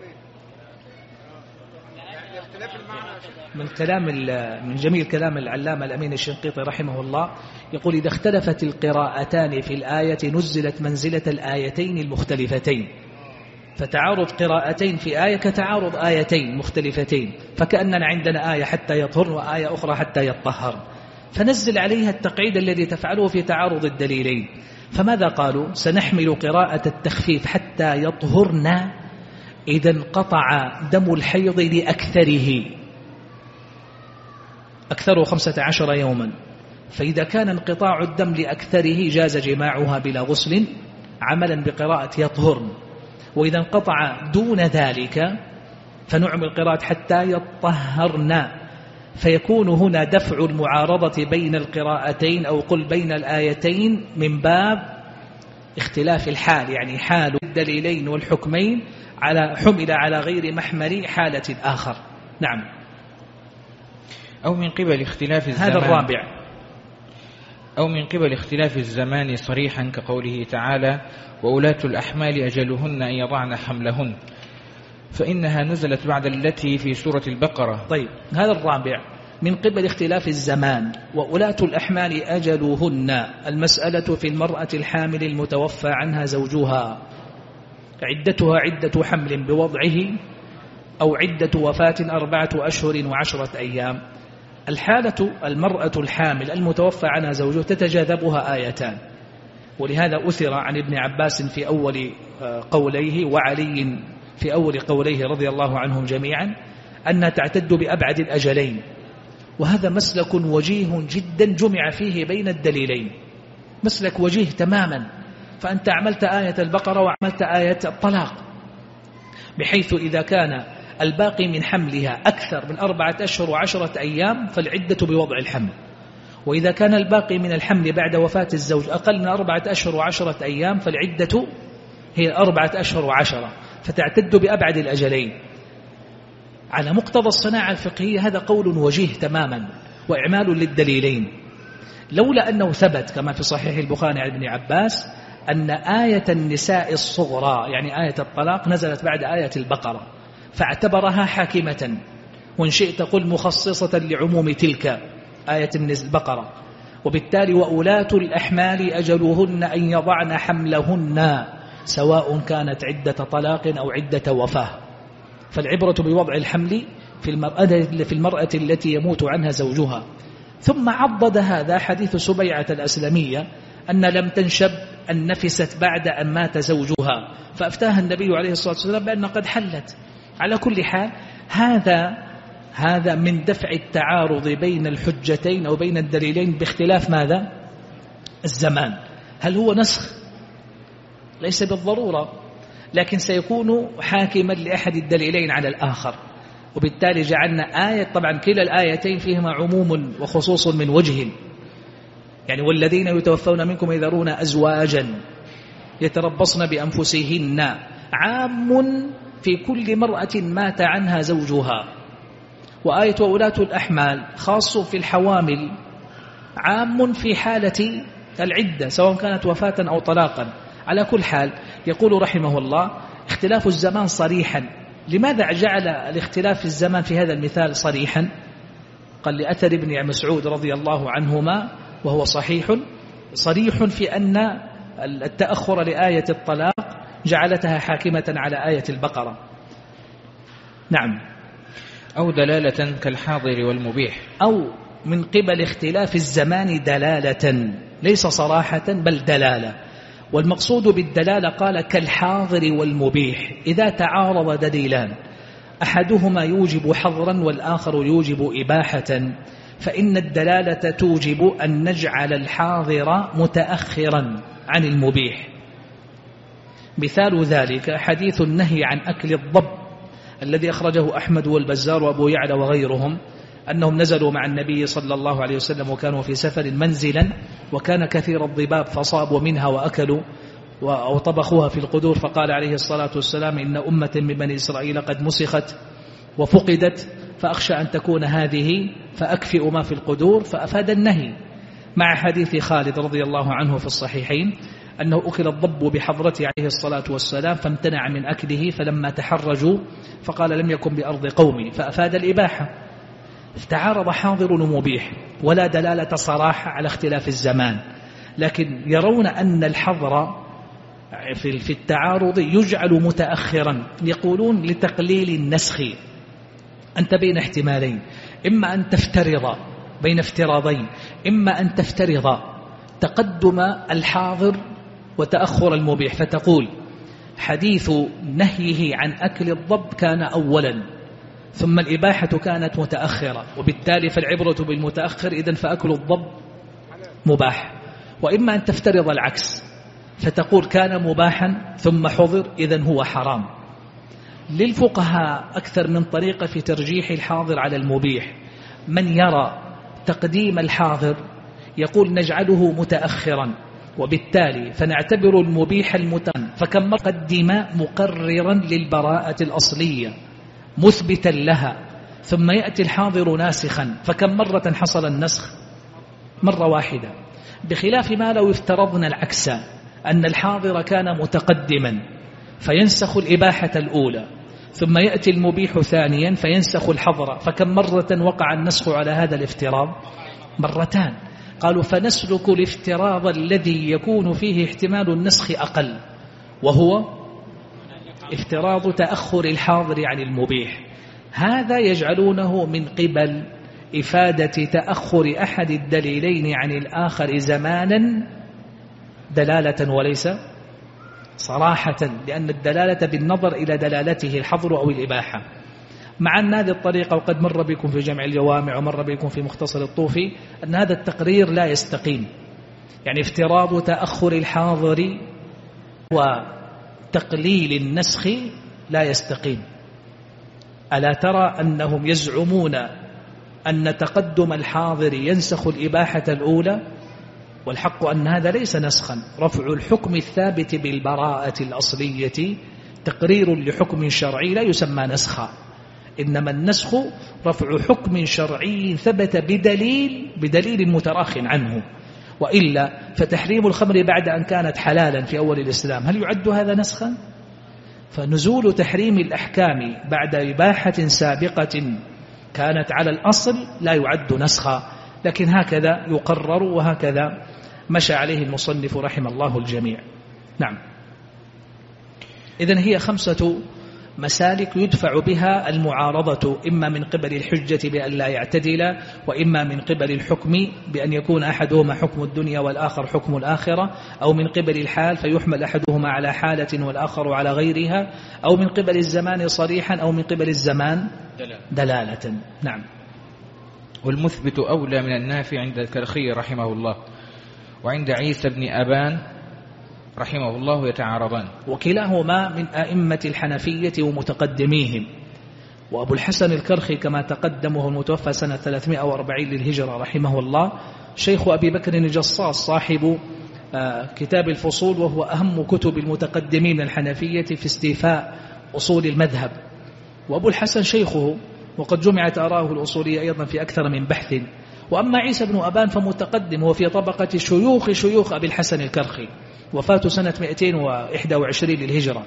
من جميل كلام العلامة الأمين الشنقيطي رحمه الله، يقول: إذا اختلفت القراءتان في الآية نزلت منزلة الآيتين المختلفتين، فتعارض قراءتين في آية كتعارض آيتين مختلفتين، فكأننا عندنا آية حتى يطهر وآية أخرى حتى يطهر، فنزل عليها التقعيد الذي تفعله في تعارض الدليلين. فماذا قالوا؟ سنحمل قراءة التخفيف حتى يطهرن إذا انقطع دم الحيض لأكثره، أكثره 15 يوما، فإذا كان انقطاع الدم لأكثره جاز جماعها بلا غسل عملا بقراءة يطهرن. وإذا انقطع دون ذلك فنعمل القراءة حتى يطهرن، فيكون هنا دفع المعارضة بين القراءتين أو قل بين الآيتين من باب اختلاف الحال، يعني حال الدليلين والحكمين حمل على غير محمل حالة الآخر. نعم. أو من قبل اختلاف الزمان، هذا الرابع. أو من قبل اختلاف الزمان صريحا كقوله تعالى وأولاة الأحمال أجلهن أن يضعن حملهن، فإنها نزلت بعد التي في سورة البقرة. طيب، هذا الرابع من قبل اختلاف الزمان. وأولاة الأحمال أجلهن، المسألة في المرأة الحامل المتوفى عنها زوجها عدتها عدة حمل بوضعه أو عدة وفاة 4 أشهر و10 أيام. الحالة المرأة الحامل المتوفى عنها زوجها تتجاذبها آيتان، ولهذا أثر عن ابن عباس في أول قوليه وعلي في أول قوليه رضي الله عنهم جميعا أنها تعتد بأبعد الأجلين، وهذا مسلك وجيه جدا جمع فيه بين الدليلين، مسلك وجيه تماما. فأنت عملت آية البقرة وعملت آية الطلاق، بحيث إذا كان الباقي من حملها أكثر من 4 أشهر و10 أيام فالعدة بوضع الحمل، وإذا كان الباقي من الحمل بعد وفاة الزوج أقل من 4 أشهر و10 أيام فالعدة هي 4 أشهر و10، فتعتد بأبعد الأجلين. على مقتضى الصناعة الفقهية هذا قول وجيه تماما وإعمال للدليلين، لولا أنه ثبت كما في صحيح البخاري عن ابن عباس أن آية النساء الصغرى يعني آية الطلاق نزلت بعد آية البقرة، فاعتبرها حاكمة، وإن شئت قل مخصصة لعموم تلك آية البقرة. وبالتالي وأولاة الأحمال أجلهن أن يضعن حملهن سواء كانت عدة طلاق أو عدة وفاة، فالعبرة بوضع الحمل في المرأة التي يموت عنها زوجها. ثم عضد هذا حديث سبيعة الأسلمية أن لم تنشب أن نفست بعد أن مات زوجها، فأفتاها النبي عليه الصلاة والسلام بأن قد حلت. على كل حال هذا من دفع التعارض بين الحجتين أو بين الدليلين باختلاف ماذا؟ الزمان. هل هو نسخ؟ ليس بالضرورة، لكن سيكون حاكما لأحد الدليلين على الآخر، وبالتالي جعلنا آية. طبعا كلا الآيتين فيهما عموم وخصوص من وجه، يعني والذين يتوفون منكم يذرون أزواجا يتربصن بأنفسهن عام في كل امرأة مات عنها زوجها، وآية وأولاة الأحمال خاص في الحوامل عام في حالة العدة سواء كانت وفاة أو طلاقا. على كل حال يقول رحمه الله اختلاف الزمان صريحا. لماذا جعل الاختلاف في الزمان في هذا المثال صريحا؟ قال لأثر ابن مسعود رضي الله عنهما وهو صريح في أن التأخر لآية الطلاق جعلتها حاكمة على آية البقرة. نعم. أو دلالة كالحاضر والمبيح، أو من قبل اختلاف الزمان دلالة، ليس صراحة بل دلالة. والمقصود بالدلالة قال كالحاضر والمبيح، إذا تعارض دليلان أحدهما يوجب حظرا والآخر يوجب إباحة، فإن الدلالة توجب أن نجعل الحاضر متأخرا عن المبيح. مثال ذلك حديث النهي عن أكل الضب الذي أخرجه أحمد والبزار وأبو يعلى وغيرهم، أنهم نزلوا مع النبي صلى الله عليه وسلم وكانوا في سفر منزلا وكان كثير الضباب فصابوا منها وأكلوا أو طبخوها في القدور، فقال عليه الصلاة والسلام إن أمة من بني إسرائيل قد مسخت وفقدت فأخشى أن تكون هذه فأكفئ ما في القدور، فأفاد النهي. مع حديث خالد رضي الله عنه في الصحيحين أنه أكل الضب بحضرته عليه الصلاة والسلام فامتنع من أكله، فلما تحرجوا فقال لم يكن بأرض قومي، فأفاد الإباحة. تعارض حاضر ومبيح ولا دلالة صراحة على اختلاف الزمان، لكن يرون أن الحظر في التعارض يجعل متأخرا، يقولون لتقليل النسخ. أنت بين احتمالين، إما أن تفترض بين افتراضين، إما أن تفترض تقدم الحاضر وتأخر المبيح، فتقول حديث نهيه عن أكل الضب كان أولا ثم الإباحة كانت متأخرة، وبالتالي فالعبرة بالمتأخر، إذن فأكل الضب مباح. وإما أن تفترض العكس فتقول كان مباحا ثم حظر إذن هو حرام. للفقهاء أكثر من طريقة في ترجيح الحاضر على المبيح. من يرى تقديم الحاضر يقول نجعله متأخرا، وبالتالي فنعتبر المبيح المتأخر، فكم مرة قدم مقررا للبراءة الأصلية مثبتا لها، ثم يأتي الحاضر ناسخا، فكم مرة حصل النسخ؟ مرة واحدة. بخلاف ما لو افترضنا العكس، أن الحاضر كان متقدما فينسخ الإباحة الأولى، ثم يأتي المبيح ثانيا فينسخ الحظر، فكم مرة وقع النسخ على هذا الافتراض؟ مرتان. قالوا فنسلك الافتراض الذي يكون فيه احتمال النسخ أقل، وهو افتراض تأخر الحاضر عن المبيح. هذا يجعلونه من قبل إفادة تأخر أحد الدليلين عن الآخر زمانا دلالة وليس صراحة، لأن الدلالة بالنظر إلى دلالته الحظر أو الإباحة. مع أن هذه الطريقة، وقد مر بكم في جمع الجوامع ومر بكم في مختصر الطوفي، أن هذا التقرير لا يستقيم. يعني افتراض تأخر الحاضر وتقليل النسخ لا يستقيم. ألا ترى أنهم يزعمون أن تقدم الحاضر ينسخ الإباحة الأولى، والحق أن هذا ليس نسخا. رفع الحكم الثابت بالبراءة الأصلية تقرير لحكم شرعي لا يسمى نسخا، إنما النسخ رفع حكم شرعي ثبت بدليل متراخ عنه. وإلا فتحريم الخمر بعد أن كانت حلالا في أول الإسلام هل يعد هذا نسخا؟ فنزول تحريم الأحكام بعد إباحة سابقة كانت على الأصل لا يعد نسخا، لكن هكذا يقرر وهكذا مشى عليه المصنف رحمه الله الجميع. نعم. إذن هي 5 مسالك يدفع بها المعارضة، إما من قبل الحجة بأن لا يعتدل، وإما من قبل الحكم بأن يكون أحدهما حكم الدنيا والآخر حكم الآخرة، أو من قبل الحال فيحمل أحدهما على حالة والآخر على غيرها، أو من قبل الزمان صريحا، أو من قبل الزمان دلالة. نعم. والمثبت أولى من النافي عند الكرخي رحمه الله، وعند عيسى بن أبان رحمه الله يتعارضان، وكلاهما من أئمة الحنفية ومتقدميهم. وأبو الحسن الكرخي كما تقدمه المتوفى سنة 340 للهجرة رحمه الله شيخ أبي بكر الجصاص صاحب كتاب الفصول، وهو أهم كتب المتقدمين الحنفية في استيفاء أصول المذهب. وأبو الحسن شيخه، وقد جمعت آراءه الأصولية أيضا في أكثر من بحث. وأما عيسى بن أبان فمتقدم، هو في طبقة شيوخ أبي الحسن الكرخي، وفاته سنة 221 للهجرة.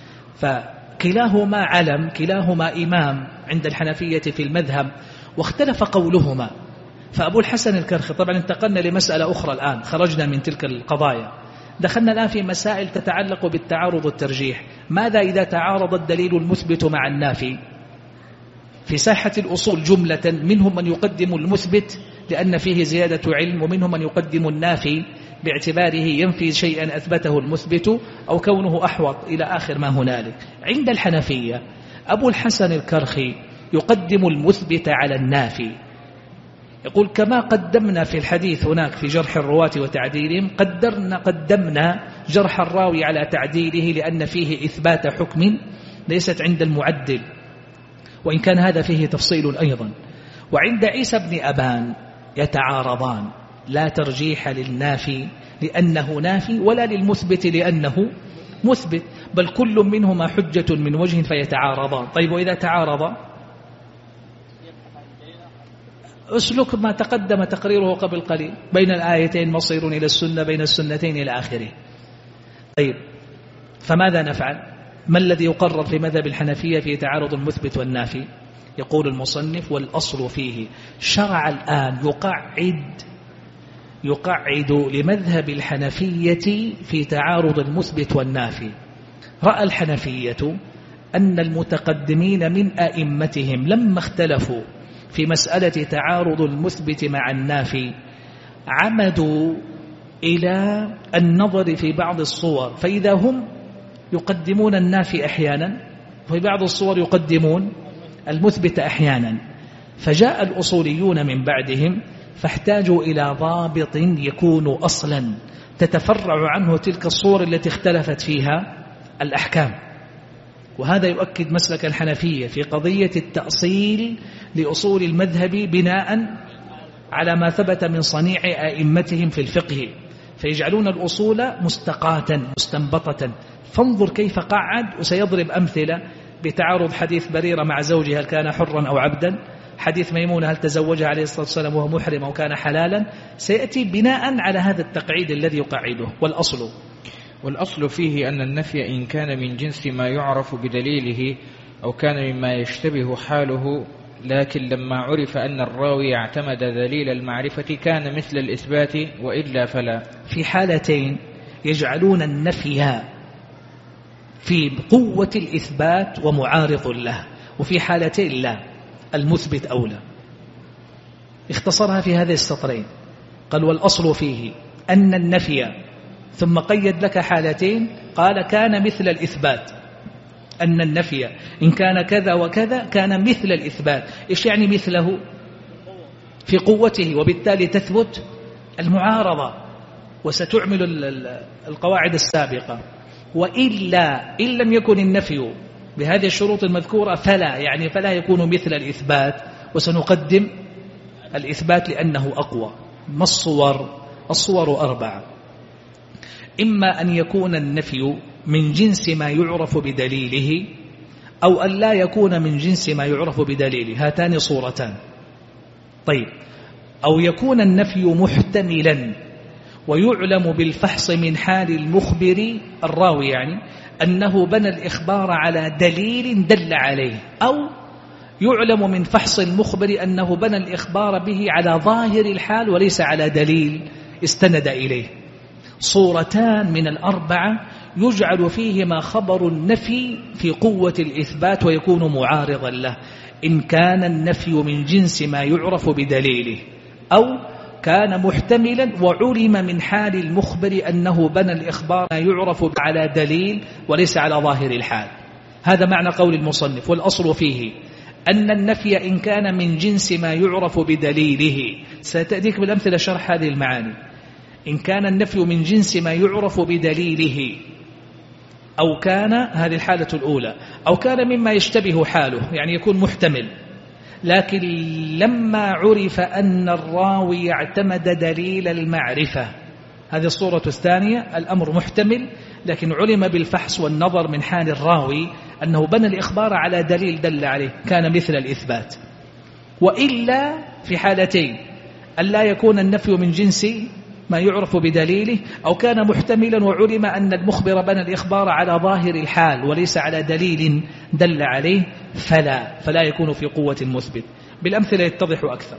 فكلاهما علم، كلاهما إمام عند الحنفية في المذهب، واختلف قولهما. فأبو الحسن الكرخي، طبعا انتقلنا لمسألة أخرى الآن، خرجنا من تلك القضايا، دخلنا الآن في مسائل تتعلق بالتعارض والترجيح. ماذا إذا تعارض الدليل المثبت مع النافي؟ في ساحة الأصول جملة منهم من يقدم المثبت لأن فيه زيادة علم، ومنهم من يقدم النافي باعتباره ينفي شيئا أثبته المثبت أو كونه أحوط إلى آخر ما هنالك. عند الحنفية أبو الحسن الكرخي يقدم المثبت على النافي، يقول كما قدمنا في الحديث هناك في جرح الرواة وتعديلهم، قدمنا جرح الراوي على تعديله لأن فيه إثبات حكم ليست عند المعدل، وإن كان هذا فيه تفصيل أيضا. وعند عيسى بن أبان يتعارضان، لا ترجيح للنافي لأنه نافي، ولا للمثبت لأنه مثبت، بل كل منهما حجة من وجه فيتعارضان. طيب وإذا تعارض أسلك ما تقدم تقريره قبل قليل، بين الآيتين مصير إلى السنة، بين السنتين إلى آخره. طيب فماذا نفعل؟ ما الذي يقرر في مذهب الحنفية في تعارض المثبت والنافي؟ يقول المصنف والأصل فيه شرع الآن يقعد لمذهب الحنفية في تعارض المثبت والنافي. رأى الحنفية أن المتقدمين من أئمتهم لما اختلفوا في مسألة تعارض المثبت مع النافي عمدوا إلى النظر في بعض الصور، فإذا هم يقدمون النافي أحيانا، وفي بعض الصور يقدمون المثبت أحيانا، فجاء الأصوليون من بعدهم فاحتاجوا إلى ضابط يكون أصلا تتفرع عنه تلك الصور التي اختلفت فيها الأحكام. وهذا يؤكد مسلك الحنفية في قضية التأصيل لأصول المذهب بناء على ما ثبت من صنيع أئمتهم في الفقه، فيجعلون الأصول مستقاة مستنبطة. فانظر كيف قعد، وسيضرب أمثلة بتعارض حديث بريرة مع زوجها هل كان حرا أو عبدا، حديث ميمونة هل تزوجها عليه الصلاة والسلام وهو محرم أو كان حلالا، سيأتي بناء على هذا التقعيد الذي يقعده. والأصل فيه أن النفي إن كان من جنس ما يعرف بدليله أو كان مما يشتبه حاله، لكن لما عرف أن الراوي اعتمد دليل المعرفة كان مثل الإثبات، وإلا فلا. في حالتين يجعلون النفي في قوة الإثبات ومعارض له، وفي حالتين لا، المثبت أولى. اختصرها في هذه السطرين، قال والأصل فيه أن النفي، ثم قيد لك حالتين، قال كان مثل الإثبات، أن النفي إن كان كذا وكذا كان مثل الإثبات. إيش يعني مثله؟ في قوته، وبالتالي تثبت المعارضة وستعمل القواعد السابقة. وإلا إن لم يكن النفي بهذه الشروط المذكورة فلا يكون مثل الإثبات، وسنقدم الإثبات لأنه أقوى. ما الصور 4: إما أن يكون النفي من جنس ما يعرف بدليله، أو أن لا يكون من جنس ما يعرف بدليله، هاتان صورتان. طيب، أو يكون النفي محتملا ويعلم بالفحص من حال المخبر الراوي، يعني أنه بنى الإخبار على دليل دل عليه، أو يعلم من فحص المخبر أنه بنى الإخبار به على ظاهر الحال وليس على دليل استند إليه. صورتان من 4 يجعل فيهما خبر النفي في قوة الإثبات ويكون معارضا له، إن كان النفي من جنس ما يعرف بدليله، أو كان محتملا وعلم من حال المخبر أنه بنى الإخبار ما يعرف على دليل وليس على ظاهر الحال. هذا معنى قول المصنف: والأصل فيه أن النفي إن كان من جنس ما يعرف بدليله. ستأتيك بالأمثلة شرح هذه المعاني. إن كان النفي من جنس ما يعرف بدليله، أو كان، هذه الحالة الأولى، أو كان مما يشتبه حاله، يعني يكون محتمل، لكن لما عرف أن الراوي اعتمد دليل المعرفة، هذه الصورة الثانية، الأمر محتمل لكن علم بالفحص والنظر من حال الراوي أنه بنى الإخبار على دليل دل عليه، كان مثل الإثبات. وإلا في حالتين: أن لا يكون النفي من جنس ما يعرف بدليله، أو كان محتملا وعلم أن المخبر بنى الإخبار على ظاهر الحال وليس على دليل دل عليه، فلا يكون في قوة المثبت. بالأمثلة يتضح أكثر.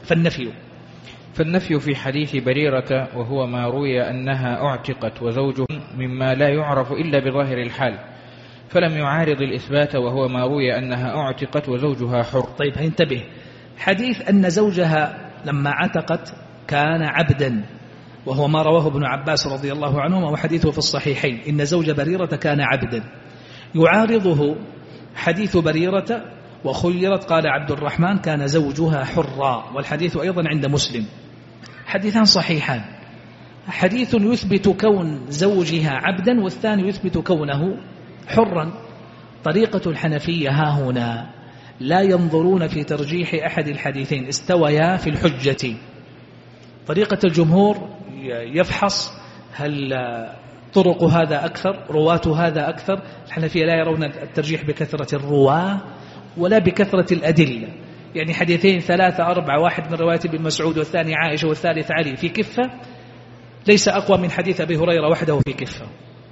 فالنفي في حديث بريرة وهو ما روي أنها أعتقت وزوجها مما لا يعرف إلا بظاهر الحال، فلم يعارض الإثبات وهو ما روي أنها أعتقت وزوجها حر. طيب، هينتبه. حديث أن زوجها لما عتقت كان عبدا، وهو ما رواه ابن عباس رضي الله عنهما، وحديثه في الصحيحين: إن زوج بريرة كان عبدا. يعارضه حديث بريرة وخيرت قال عبد الرحمن كان زوجها حرا، والحديث أيضا عند مسلم. حديثان صحيحان، حديث يثبت كون زوجها عبدا، والثاني يثبت كونه حرا. طريقة الحنفية ها هنا لا ينظرون في ترجيح أحد الحديثين، استويا في الحجة. طريقة الجمهور يفحص هل طرق هذا أكثر، رواة هذا أكثر. الحنفية لا يرون الترجيح بكثرة الرواة ولا بكثرة الأدلة، يعني حديثين 3 4، واحد من رواية ابن مسعود والثاني عائشة والثالث علي في كفة، ليس أقوى من حديث أبي هريرة وحده في كفة.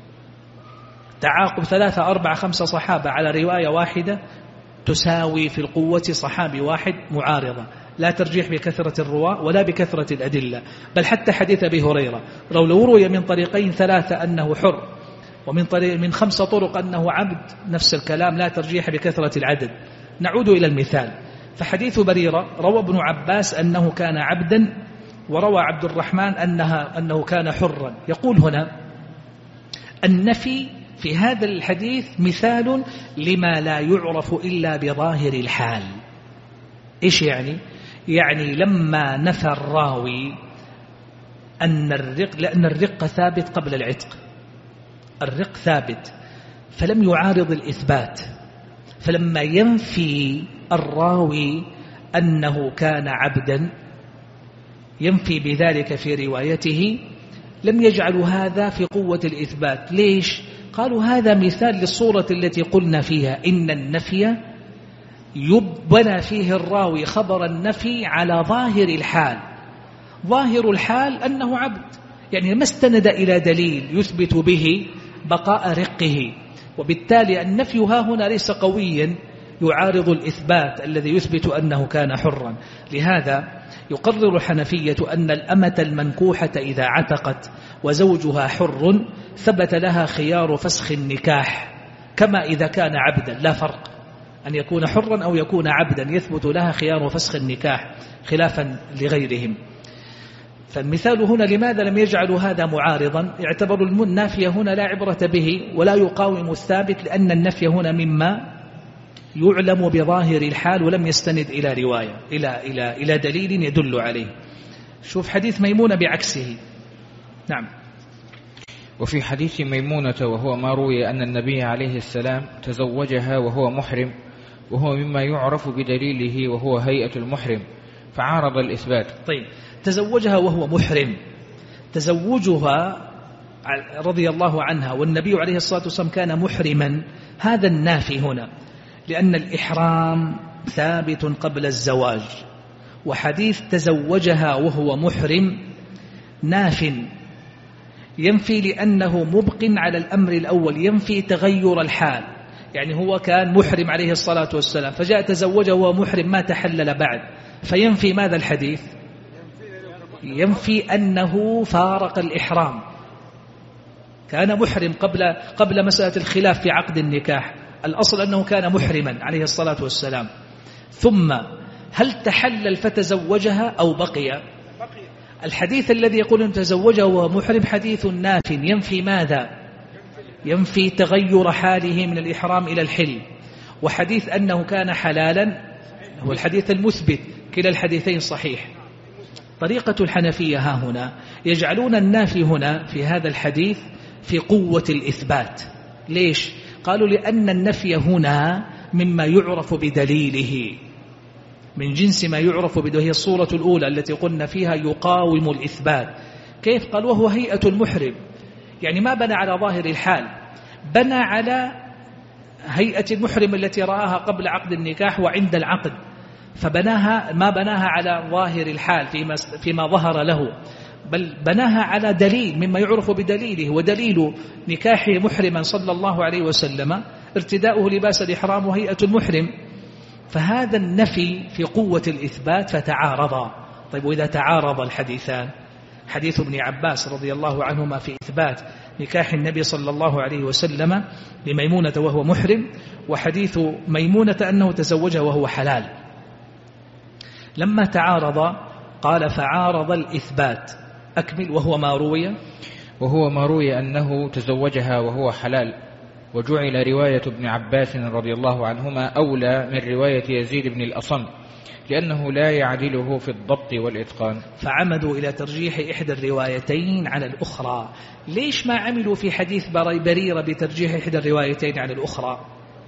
تعاقب 3 4 5 صحابة على رواية واحدة تساوي في القوة صحابي واحد معارضة. لا ترجيح بكثرة الرواة ولا بكثرة الأدلة. بل حتى حديث أبي هريرة لو روي من طريقين 3 أنه حر، من 5 طرق أنه عبد، نفس الكلام، لا ترجيح بكثرة العدد. نعود إلى المثال. فحديث بريرة روى ابن عباس أنه كان عبدا، وروى عبد الرحمن أنه كان حرا. يقول هنا النفي في هذا الحديث مثال لما لا يعرف إلا بظاهر الحال. إيش يعني؟ يعني لما نفى الراوي لأن الرق ثابت قبل العتق، الرق ثابت، فلم يعارض الإثبات. فلما ينفي الراوي أنه كان عبدا، ينفي بذلك في روايته، لم يجعلوا هذا في قوة الإثبات. ليش؟ قالوا هذا مثال للصورة التي قلنا فيها إن النفي يبنى فيه الراوي خبر النفي على ظاهر الحال. ظاهر الحال أنه عبد، يعني ما استند إلى دليل يثبت به بقاء رقه، وبالتالي النفي ها هنا ليس قويا يعارض الإثبات الذي يثبت أنه كان حرا. لهذا يقرر الحنفية أن الأمة المنكوحة إذا عتقت وزوجها حر ثبت لها خيار فسخ النكاح كما إذا كان عبدا، لا فرق أن يكون حرا أو يكون عبدا، يثبت لها خيار فسخ النكاح خلافا لغيرهم. فالمثال هنا لماذا لم يجعلوا هذا معارضا؟ يعتبر النافي هنا لا عبرة به ولا يقاوم الثابت، لأن النفي هنا مما يعلم بظاهر الحال ولم يستند إلى رواية إلى دليل يدل عليه. شوف حديث ميمونة بعكسه. نعم. وفي حديث ميمونة وهو ما روي أن النبي عليه السلام تزوجها وهو محرم، وهو مما يعرف بدليله وهو هيئة المحرم، فعارض الإثبات. طيب، تزوجها وهو محرم، تزوجها رضي الله عنها والنبي عليه الصلاة والسلام كان محرما، هذا النافي هنا، لأن الإحرام ثابت قبل الزواج، وحديث تزوجها وهو محرم ناف، ينفي لأنه مبق على الأمر الأول، ينفي تغير الحال. يعني هو كان محرم عليه الصلاة والسلام فجاء تزوجه وهو محرم ما تحلل بعد، فينفي ماذا الحديث؟ ينفي أنه فارق الإحرام، كان محرم قبل مسألة الخلاف في عقد النكاح، الأصل أنه كان محرما عليه الصلاة والسلام، ثم هل تحلل فتزوجها أو بقي؟ الحديث الذي يقول أن تزوجه وهو محرم حديث ناف، ينفي ماذا؟ ينفي تغير حاله من الإحرام إلى الحل. وحديث أنه كان حلالا هو الحديث المثبت، كلا الحديثين صحيح. طريقة الحنفية ها هنا يجعلون النافي هنا في هذا الحديث في قوة الإثبات. ليش؟ قالوا لأن النفي هنا مما يعرف بدليله، من جنس ما يعرف بدليله. هي الصورة الأولى التي قلنا فيها يقاوم الإثبات. كيف؟ قال وهو هيئة المحرم، يعني ما بنى على ظاهر الحال، بنى على هيئة المحرم التي رآها قبل عقد النكاح وعند العقد، فبناها ما بناها على ظاهر الحال فيما ظهر له، بل بناها على دليل مما يعرف بدليله، ودليل نكاحه محرما صلى الله عليه وسلم ارتداؤه لباس الإحرام وهيئة المحرم. فهذا النفي في قوة الإثبات فتعارضا. طيب، وإذا تعارض الحديثان، حديث ابن عباس رضي الله عنهما في إثبات نكاح النبي صلى الله عليه وسلم لميمونة وهو محرم، وحديث ميمونة أنه تزوجها وهو حلال، لما تعارض قال فعارض الإثبات. أكمل. وهو ما روي أنه تزوجها وهو حلال، وجعل رواية ابن عباس رضي الله عنهما أولى من رواية يزيد بن الأصم، لأنه لا يعدله في الضبط والإتقان. فعمدوا إلى ترجيح إحدى الروايتين على الأخرى. ليش ما عملوا في حديث بريرة بترجيح إحدى الروايتين على الأخرى؟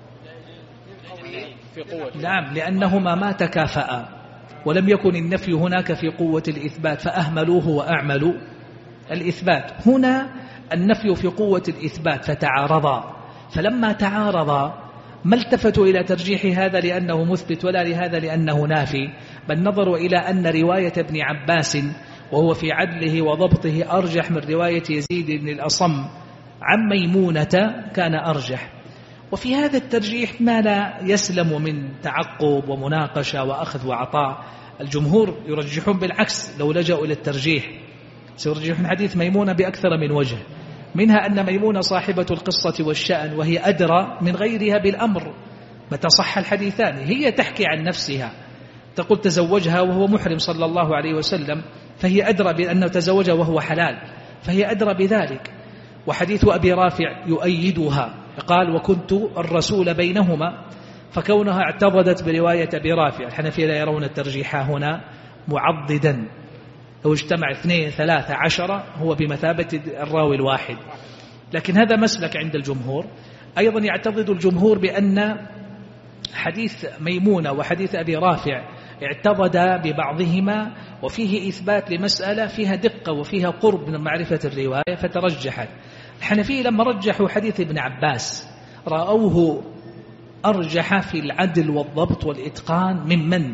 نعم، لأنهما ما تكافأ، ولم يكن النفي هناك في قوة الإثبات فأهملوه وأعملوا الإثبات. هنا النفي في قوة الإثبات فتعارضا، فلما تعارضا ما التفتوا إلى ترجيح هذا لأنه مثبت ولا لهذا لأنه نافي، بل نظروا إلى أن رواية ابن عباس وهو في عدله وضبطه أرجح من رواية يزيد بن الأصم عن ميمونة كان أرجح. وفي هذا الترجيح ما لا يسلم من تعقب ومناقشة وأخذ وعطاء. الجمهور يرجحون بالعكس، لو لجأوا إلى الترجيح سيرجحون حديث ميمونة بأكثر من وجه، منها أن ميمونة صاحبة القصة والشأن، وهي أدرى من غيرها بالأمر متى صح الحديثان. هي تحكي عن نفسها، تقول تزوجها وهو محرم صلى الله عليه وسلم، فهي أدرى بأنه تزوجها وهو حلال، فهي أدرى بذلك. وحديث أبي رافع يؤيدها، قال وكنت الرسول بينهما، فكونها اعتضدت برواية أبي رافع. الحنفية لا يرون الترجيح هنا معضدا، لو اجتمع 2 3 10 هو بمثابة الراوي الواحد. لكن هذا مسلك عند الجمهور أيضا يعتضد الجمهور بأن حديث ميمونة وحديث أبي رافع اعتضد ببعضهما وفيه إثبات لمسألة فيها دقة وفيها قرب من معرفة الرواية فترجحت. الحنفية لما رجحوا حديث ابن عباس رأوه أرجح في العدل والضبط والإتقان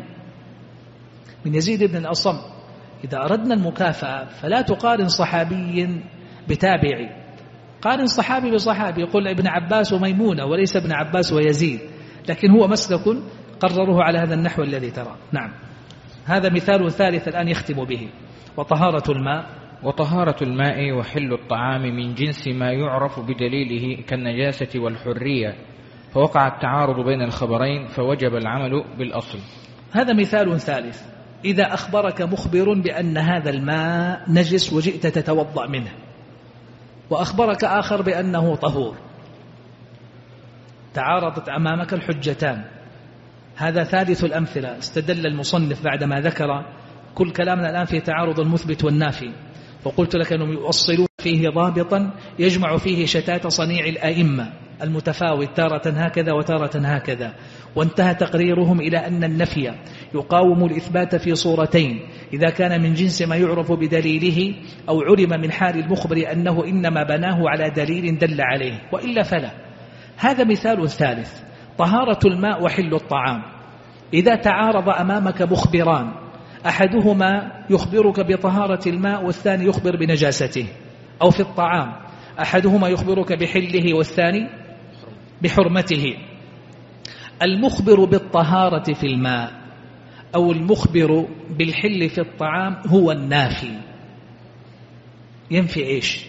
من يزيد بن الأصم. إذا أردنا المكافأة فلا تقارن صحابي بتابعي، قارن صحابي بصحابي، يقول ابن عباس وميمونة وليس ابن عباس ويزيد، لكن هو مسلك قرره على هذا النحو الذي ترى. نعم، هذا مثال ثالث الآن يختم به. وطهارة الماء وحل الطعام من جنس ما يعرف بدليله كالنجاسة والحرية، فوقع التعارض بين الخبرين فوجب العمل بالأصل. هذا مثال ثالث. إذا أخبرك مخبر بأن هذا الماء نجس وجئت تتوضأ منه، وأخبرك آخر بأنه طهور، تعارضت أمامك الحجتان. هذا ثالث الأمثلة. استدل المصنف بعدما ذكر كل كلامنا الآن في تعارض المثبت والنافي، وقلت لك أنهم يؤصلون فيه ضابطا يجمع فيه شتات صنيع الأئمة المتفاوت، تارة هكذا وتارة هكذا، وانتهى تقريرهم إلى أن النفي يقاوم الإثبات في صورتين: إذا كان من جنس ما يعرف بدليله أو علم من حال المخبر أنه إنما بناه على دليل دل عليه، وإلا فلا. هذا مثال ثالث: طهارة الماء وحل الطعام. إذا تعارض أمامك مخبران، أحدهما يخبرك بطهارة الماء والثاني يخبر بنجاسته، أو في الطعام أحدهما يخبرك بحله والثاني بحرمته، المخبر بالطهارة في الماء أو المخبر بالحل في الطعام هو النافي. ينفي إيش؟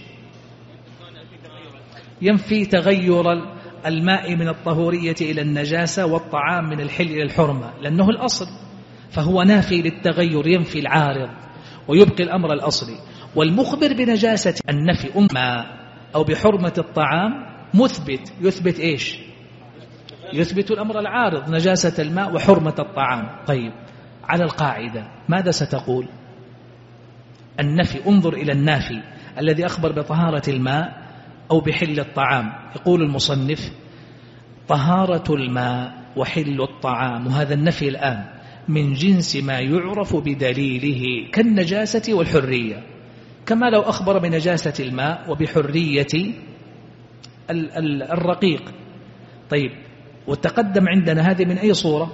ينفي تغير الماء من الطهورية إلى النجاسة والطعام من الحل إلى الحرمة، لأنه الأصل، فهو نافي للتغير، ينفي العارض ويبقي الأمر الأصلي. والمخبر بنجاسة النفي الماء أو بحرمة الطعام مثبت، يثبت إيش؟ يثبت الأمر العارض، نجاسة الماء وحرمة الطعام. طيب، على القاعدة ماذا ستقول؟ النفي، انظر إلى النافي الذي أخبر بطهارة الماء أو بحل الطعام. يقول المصنف: طهارة الماء وحل الطعام، وهذا النفي الآن من جنس ما يعرف بدليله كالنجاسة والحرية، كما لو أخبر بنجاسة الماء وبحرية الرقيق. طيب، وتقدم عندنا هذه من أي صورة؟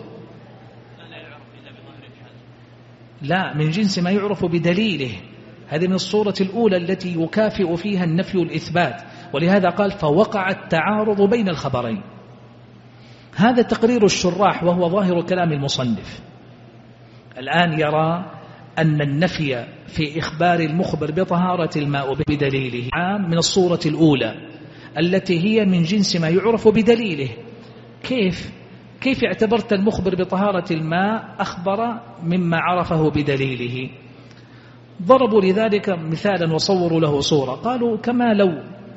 لا، من جنس ما يعرف بدليله، هذه من الصورة الأولى التي يكافئ فيها النفي والإثبات، ولهذا قال فوقع التعارض بين الخبرين. هذا تقرير الشراح وهو ظاهر كلام المصنف. الآن يرى أن النفي في إخبار المخبر بطهارة الماء بدليله عام من الصورة الأولى التي هي من جنس ما يعرف بدليله. كيف اعتبرت المخبر بطهارة الماء أخبر مما عرفه بدليله؟ ضربوا لذلك مثالا وصوروا له صورة، قالوا كما لو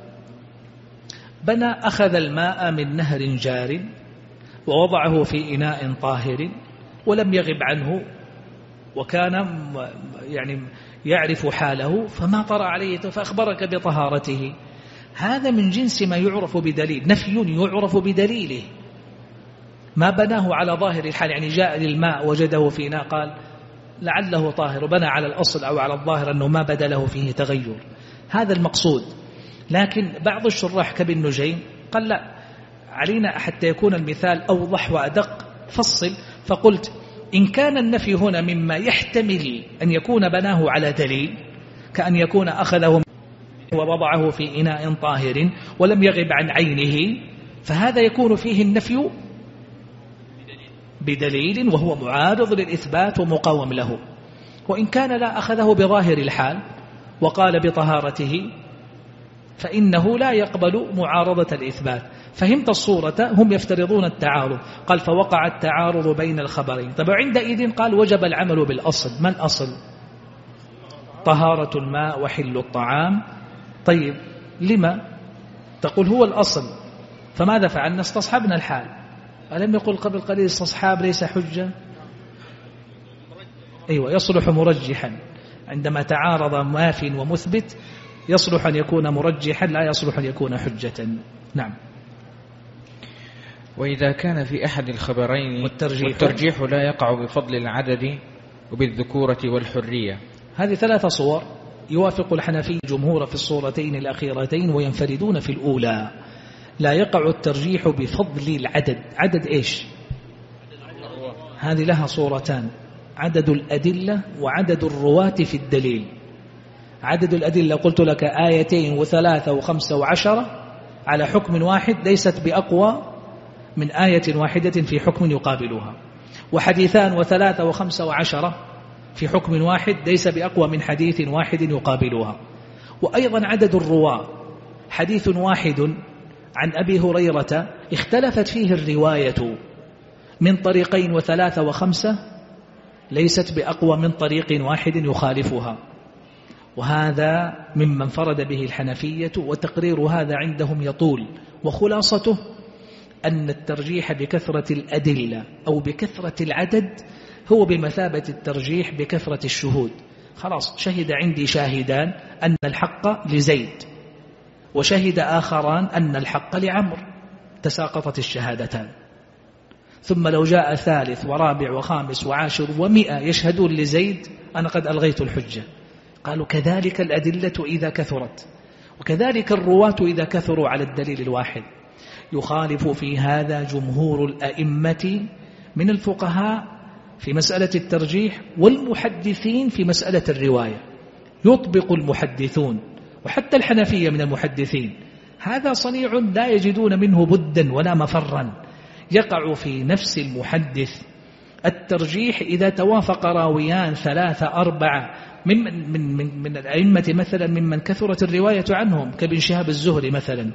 أخذ الماء من نهر جار ووضعه في إناء طاهر ولم يغب عنه وكان يعرف حاله فما طرأ عليه فأخبرك بطهارته. هذا من جنس ما يعرف بدليل، نفي يعرف بدليله، ما بناه على ظاهر الحال، جاء للماء وجده في إناء قال لعله طاهر وبنى على الأصل أو على الظاهر أنه ما بدا له فيه تغير. هذا المقصود. لكن بعض الشراح كابن نجيم قال لا، علينا حتى يكون المثال أوضح وأدق فصل، فقلت إن كان النفي هنا مما يحتمل أن يكون بناه على دليل، كأن يكون أخذه ووضعه في إناء طاهر ولم يغب عن عينه، فهذا يكون فيه النفي بدليل وهو معارض للإثبات ومقاوم له. وإن كان لا أخذه بظاهر الحال وقال بطهارته فإنه لا يقبل معارضة الإثبات. فهمت الصورة؟ هم يفترضون التعارض، قال فوقع التعارض بين الخبرين. طب عندئذ قال وجب العمل بالأصل. ما الأصل؟ طهارة الماء وحل الطعام. طيب، لما تقول هو الأصل؟ فماذا فعلنا؟ استصحبنا الحال. ألم يقل قبل قليل استصحاب ليس حجة؟ أيوة، يصلح مرجحا عندما تعارض ماف ومثبت، يصلح أن يكون مرجحا لا يصلح أن يكون حجة. نعم. وإذا كان في أحد الخبرين والترجيح لا يقع بفضل العدد وبالذكورة والحرية. هذه 3 صور يوافق الحنفي جمهور في الصورتين الأخيرتين وينفردون في الأولى. لا يقع الترجيح بفضل العدد. عدد إيش؟ هذه لها صورتان: عدد الأدلة وعدد الرواة في الدليل. عدد الأدلة قلت لك 2 و3 و5 و10 على حكم واحد ليست بأقوى من آية واحدة في حكم يقابلها، وحديثان و3 و5 و10 في حكم واحد ليس بأقوى من حديث واحد يقابلها. وأيضا عدد الرواة، حديث واحد عن أبي هريرة اختلفت فيه الرواية من طريقين و3 و5 ليست بأقوى من طريق واحد يخالفها. وهذا ممن فرد به الحنفية، وتقرير هذا عندهم يطول، وخلاصته أن الترجيح بكثرة الأدلة أو بكثرة العدد هو بمثابة الترجيح بكثرة الشهود. خلاص، شهد عندي شاهدان أن الحق لزيد، وشهد آخران أن الحق لعمر، تساقطت الشهادتان. ثم لو جاء ثالث ورابع وخامس وعاشر و100 يشهدون لزيد، أنا قد ألغيت الحجة. قالوا كذلك الأدلة إذا كثرت، وكذلك الرواة إذا كثروا على الدليل الواحد. يخالف في هذا جمهور الأئمة من الفقهاء في مسألة الترجيح، والمحدثين في مسألة الرواية. يطبق المحدثون وحتى الحنفية من المحدثين هذا صنيع لا يجدون منه بدا ولا مفرا. يقع في نفس المحدث الترجيح إذا توافق راويان 3 4 من الأئمة مثلا ممن كثرت الرواية عنهم، كابن شهاب الزهري مثلا،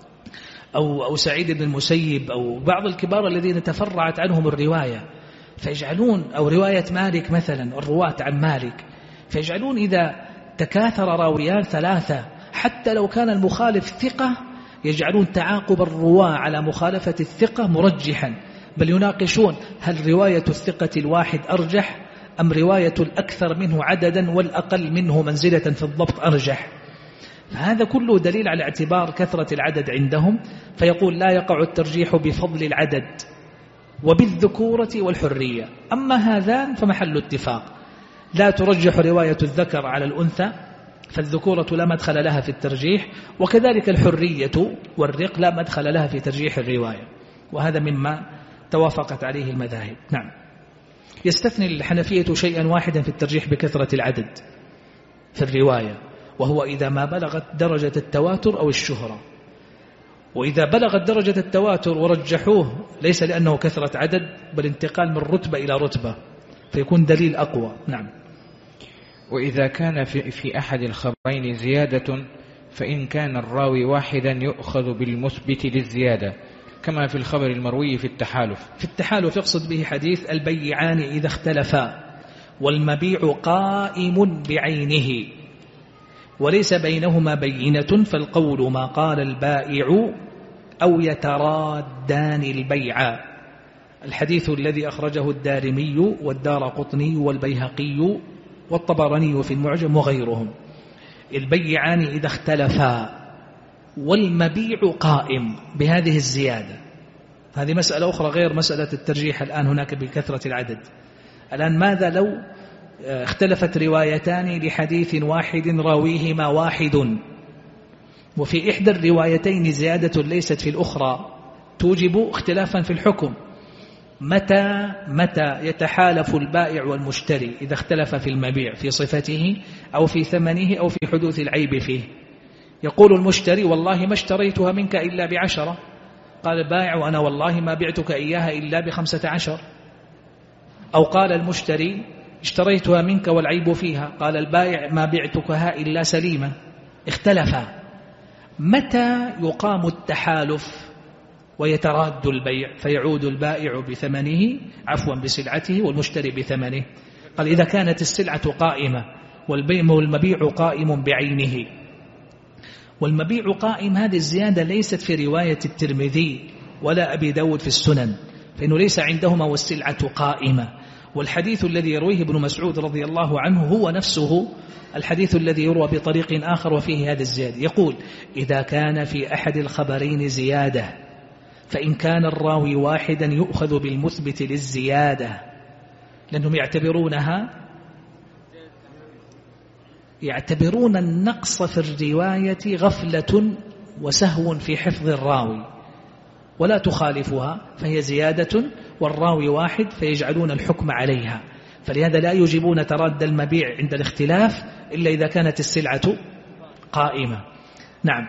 أو سعيد بن المسيب، أو بعض الكبار الذين تفرعت عنهم الرواية، فيجعلون، أو رواية مالك مثلا، الرواة عن مالك، فيجعلون إذا تكاثر راويان 3 حتى لو كان المخالف ثقة يجعلون تعاقب الرواة على مخالفة الثقة مرجحا، بل يناقشون هل رواية الثقة الواحد أرجح أم رواية الأكثر منه عددا والأقل منه منزلة في الضبط أرجح. فهذا كله دليل على اعتبار كثرة العدد عندهم. فيقول لا يقع الترجيح بفضل العدد وبالذكورة والحرية. أما هذان فمحل اتفاق، لا ترجح رواية الذكر على الأنثى، فالذكورة لا مدخل لها في الترجيح، وكذلك الحرية والرق لا مدخل لها في ترجيح الرواية. وهذا مما توافقت عليه المذاهب. نعم. يستثني الحنفية شيئا واحدا في الترجيح بكثرة العدد في الرواية، وهو إذا ما بلغت درجة التواتر أو الشهرة. وإذا بلغت درجة التواتر ورجحوه ليس لأنه كثرة عدد، بل انتقال من رتبة إلى رتبة، فيكون دليل أقوى. نعم. وإذا كان في أحد الخبرين زيادة، فإن كان الراوي واحدا يؤخذ بالمثبت للزيادة، كما في الخبر المروي في التحالف. في التحالف يقصد به حديث البيعان إذا اختلفا والمبيع قائم بعينه وليس بينهما بينة، فالقول ما قال البائع أو يترادان البيع. الحديث الذي أخرجه الدارمي والدارقطني والبيهقي والطبراني في المعجم وغيرهم. البيعان إذا اختلفا والمبيع قائم بهذه الزيادة. هذه مسألة أخرى غير مسألة الترجيح الآن هناك بكثرة العدد. الآن ماذا لو اختلفت روايتان لحديث واحد راويهما واحد، وفي إحدى الروايتين زيادة ليست في الأخرى توجب اختلافا في الحكم؟ متى يتحالف البائع والمشتري إذا اختلف في المبيع في صفته أو في ثمنه أو في حدوث العيب فيه؟ يقول المشتري والله ما اشتريتها منك إلا ب10، قال البائع وأنا والله ما بعتك إياها إلا ب15. أو قال المشتري اشتريتها منك والعيب فيها، قال البائع ما بعتكها إلا سليمة. اختلفا. متى يقام التحالف ويتراد البيع فيعود البائع بثمنه بسلعته والمشتري بثمنه؟ قال إذا كانت السلعة قائمة والمبيع قائم بعينه. والمبيع قائم هذه الزيادة ليست في رواية الترمذي ولا أبي داود في السنن، فإنه ليس عندهما والسلعة قائمة. والحديث الذي يرويه ابن مسعود رضي الله عنه هو نفسه الحديث الذي يروى بطريق آخر وفيه هذا الزيادة. يقول إذا كان في أحد الخبرين زيادة فإن كان الراوي واحدا يؤخذ بالمثبت للزيادة، لأنهم يعتبرون النقص في الرواية غفلة وسهو في حفظ الراوي ولا تخالفها، فهي زيادة والراوي واحد فيجعلون الحكم عليها، فلهذا لا يجيبون تراد المبيع عند الاختلاف إلا إذا كانت السلعة قائمة. نعم.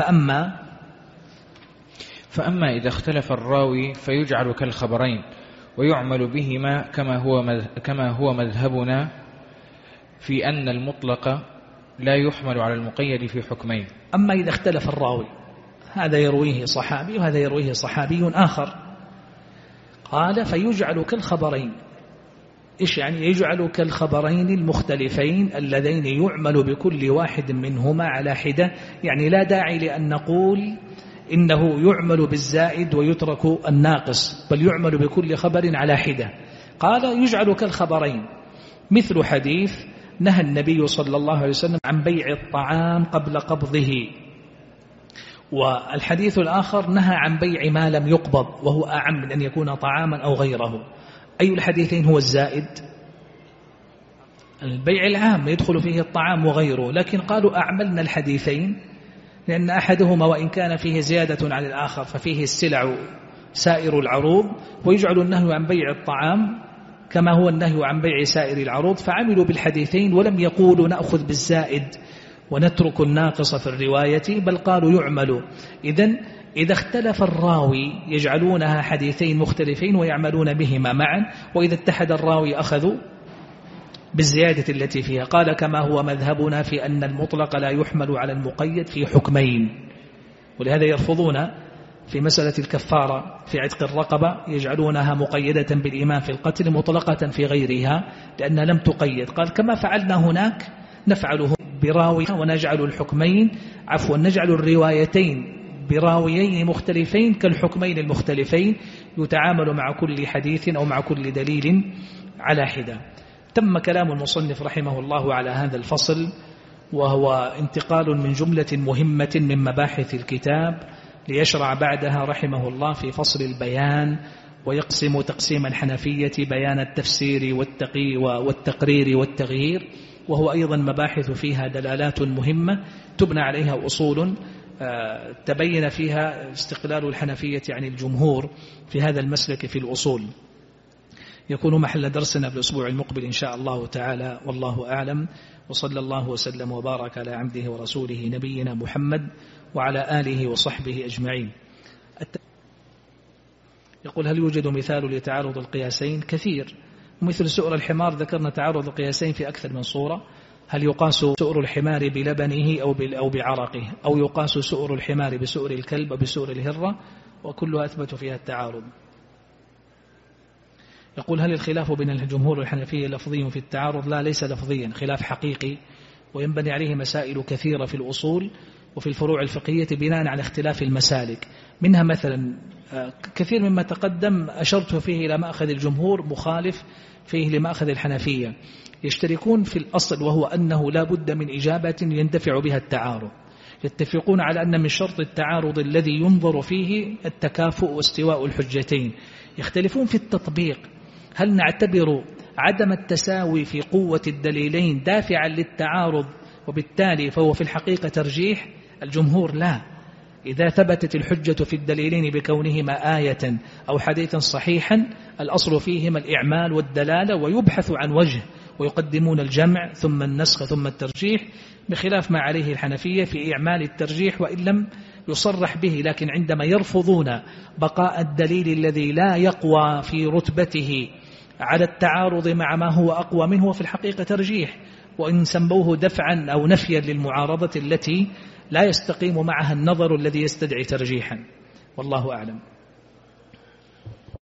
فأما إذا اختلف الراوي فيجعل كالخبرين ويعمل بهما كما هو مذهبنا في أن المطلق لا يحمل على المقيد في حكمين. أما إذا اختلف الراوي، هذا يرويه صحابي وهذا يرويه صحابي آخر، قال فيجعل كالخبرين. إيش يعني يجعل كالخبرين المختلفين اللذين يعمل بكل واحد منهما على حدة؟ يعني لا داعي لأن نقول إنه يعمل بالزائد ويترك الناقص، بل يعمل بكل خبر على حدة. قال يجعل كالخبرين، مثل حديث نهى النبي صلى الله عليه وسلم عن بيع الطعام قبل قبضه، والحديث الآخر نهى عن بيع ما لم يقبض وهو أعم من أن يكون طعاما أو غيره. أي الحديثين هو الزائد؟ البيع العام يدخل فيه الطعام وغيره، لكن قالوا أعملنا الحديثين لأن أحدهما وإن كان فيه زيادة على الآخر ففيه السلع سائر العروض، ويجعل النهي عن بيع الطعام كما هو النهي عن بيع سائر العروض، فعملوا بالحديثين ولم يقولوا نأخذ بالزائد ونترك الناقص في الرواية، بل قالوا يعمل. إذا اختلف الراوي يجعلونها حديثين مختلفين ويعملون بهما معا، وإذا اتحد الراوي أخذوا بالزيادة التي فيها. قال كما هو مذهبنا في أن المطلق لا يحمل على المقيد في حكمين، ولهذا يرفضون في مسألة الكفارة في عتق الرقبة، يجعلونها مقيدة بالإمام في القتل مطلقة في غيرها لأنها لم تقيد. قال كما فعلنا هناك نفعله براوي، ونجعل الحكمين نجعل الروايتين براويين مختلفين كالحكمين المختلفين، يتعامل مع كل حديث أو مع كل دليل على حدة. تم كلام المصنف رحمه الله على هذا الفصل، وهو انتقال من جملة مهمة من مباحث الكتاب ليشرع بعدها رحمه الله في فصل البيان، ويقسم تقسيم الحنفية بيان التفسير والتقرير والتغيير، وهو أيضا مباحث فيها دلالات مهمة تبنى عليها أصول تبين فيها استقلال الحنفية عن الجمهور في هذا المسلك في الأصول. يكون محل درسنا في الأسبوع المقبل إن شاء الله تعالى، والله أعلم، وصلى الله وسلم وبارك على عبده ورسوله نبينا محمد وعلى آله وصحبه أجمعين. يقول هل يوجد مثال لتعارض القياسين؟ كثير، مثل سؤر الحمار ذكرنا تعارض القياسين في أكثر من صورة. هل يقاس سؤر الحمار بلبنه أو بعرقه، أو يقاس سؤر الحمار بسؤر الكلب أو بسؤر الهرة، وكلها أثبت فيها التعارض. يقول هل الخلاف بين الجمهور والحنفية لفظي في التعارض؟ لا، ليس لفظيا، خلاف حقيقي، وينبني عليه مسائل كثيرة في الأصول وفي الفروع الفقهية بناء على اختلاف المسالك. منها مثلا كثير مما تقدم أشرت فيه إلى مأخذ الجمهور مخالف فيه لمأخذ الحنفية، يشتركون في الأصل وهو أنه لا بد من إجابة يندفع بها التعارض. يتفقون على أن من شرط التعارض الذي ينظر فيه التكافؤ واستواء الحجتين. يختلفون في التطبيق، هل نعتبر عدم التساوي في قوة الدليلين دافعا للتعارض وبالتالي فهو في الحقيقة ترجيح؟ الجمهور لا، إذا ثبتت الحجة في الدليلين بكونهما آية أو حديثا صحيحا الأصل فيهما الإعمال والدلالة، ويبحث عن وجه ويقدمون الجمع ثم النسخ ثم الترجيح، بخلاف ما عليه الحنفية في إعمال الترجيح وإن لم يصرح به، لكن عندما يرفضون بقاء الدليل الذي لا يقوى في رتبته على التعارض مع ما هو أقوى منه وفي الحقيقة ترجيح، وإن سموه دفعا أو نفيا للمعارضة التي لا يستقيم معها النظر الذي يستدعي ترجيحا، والله أعلم.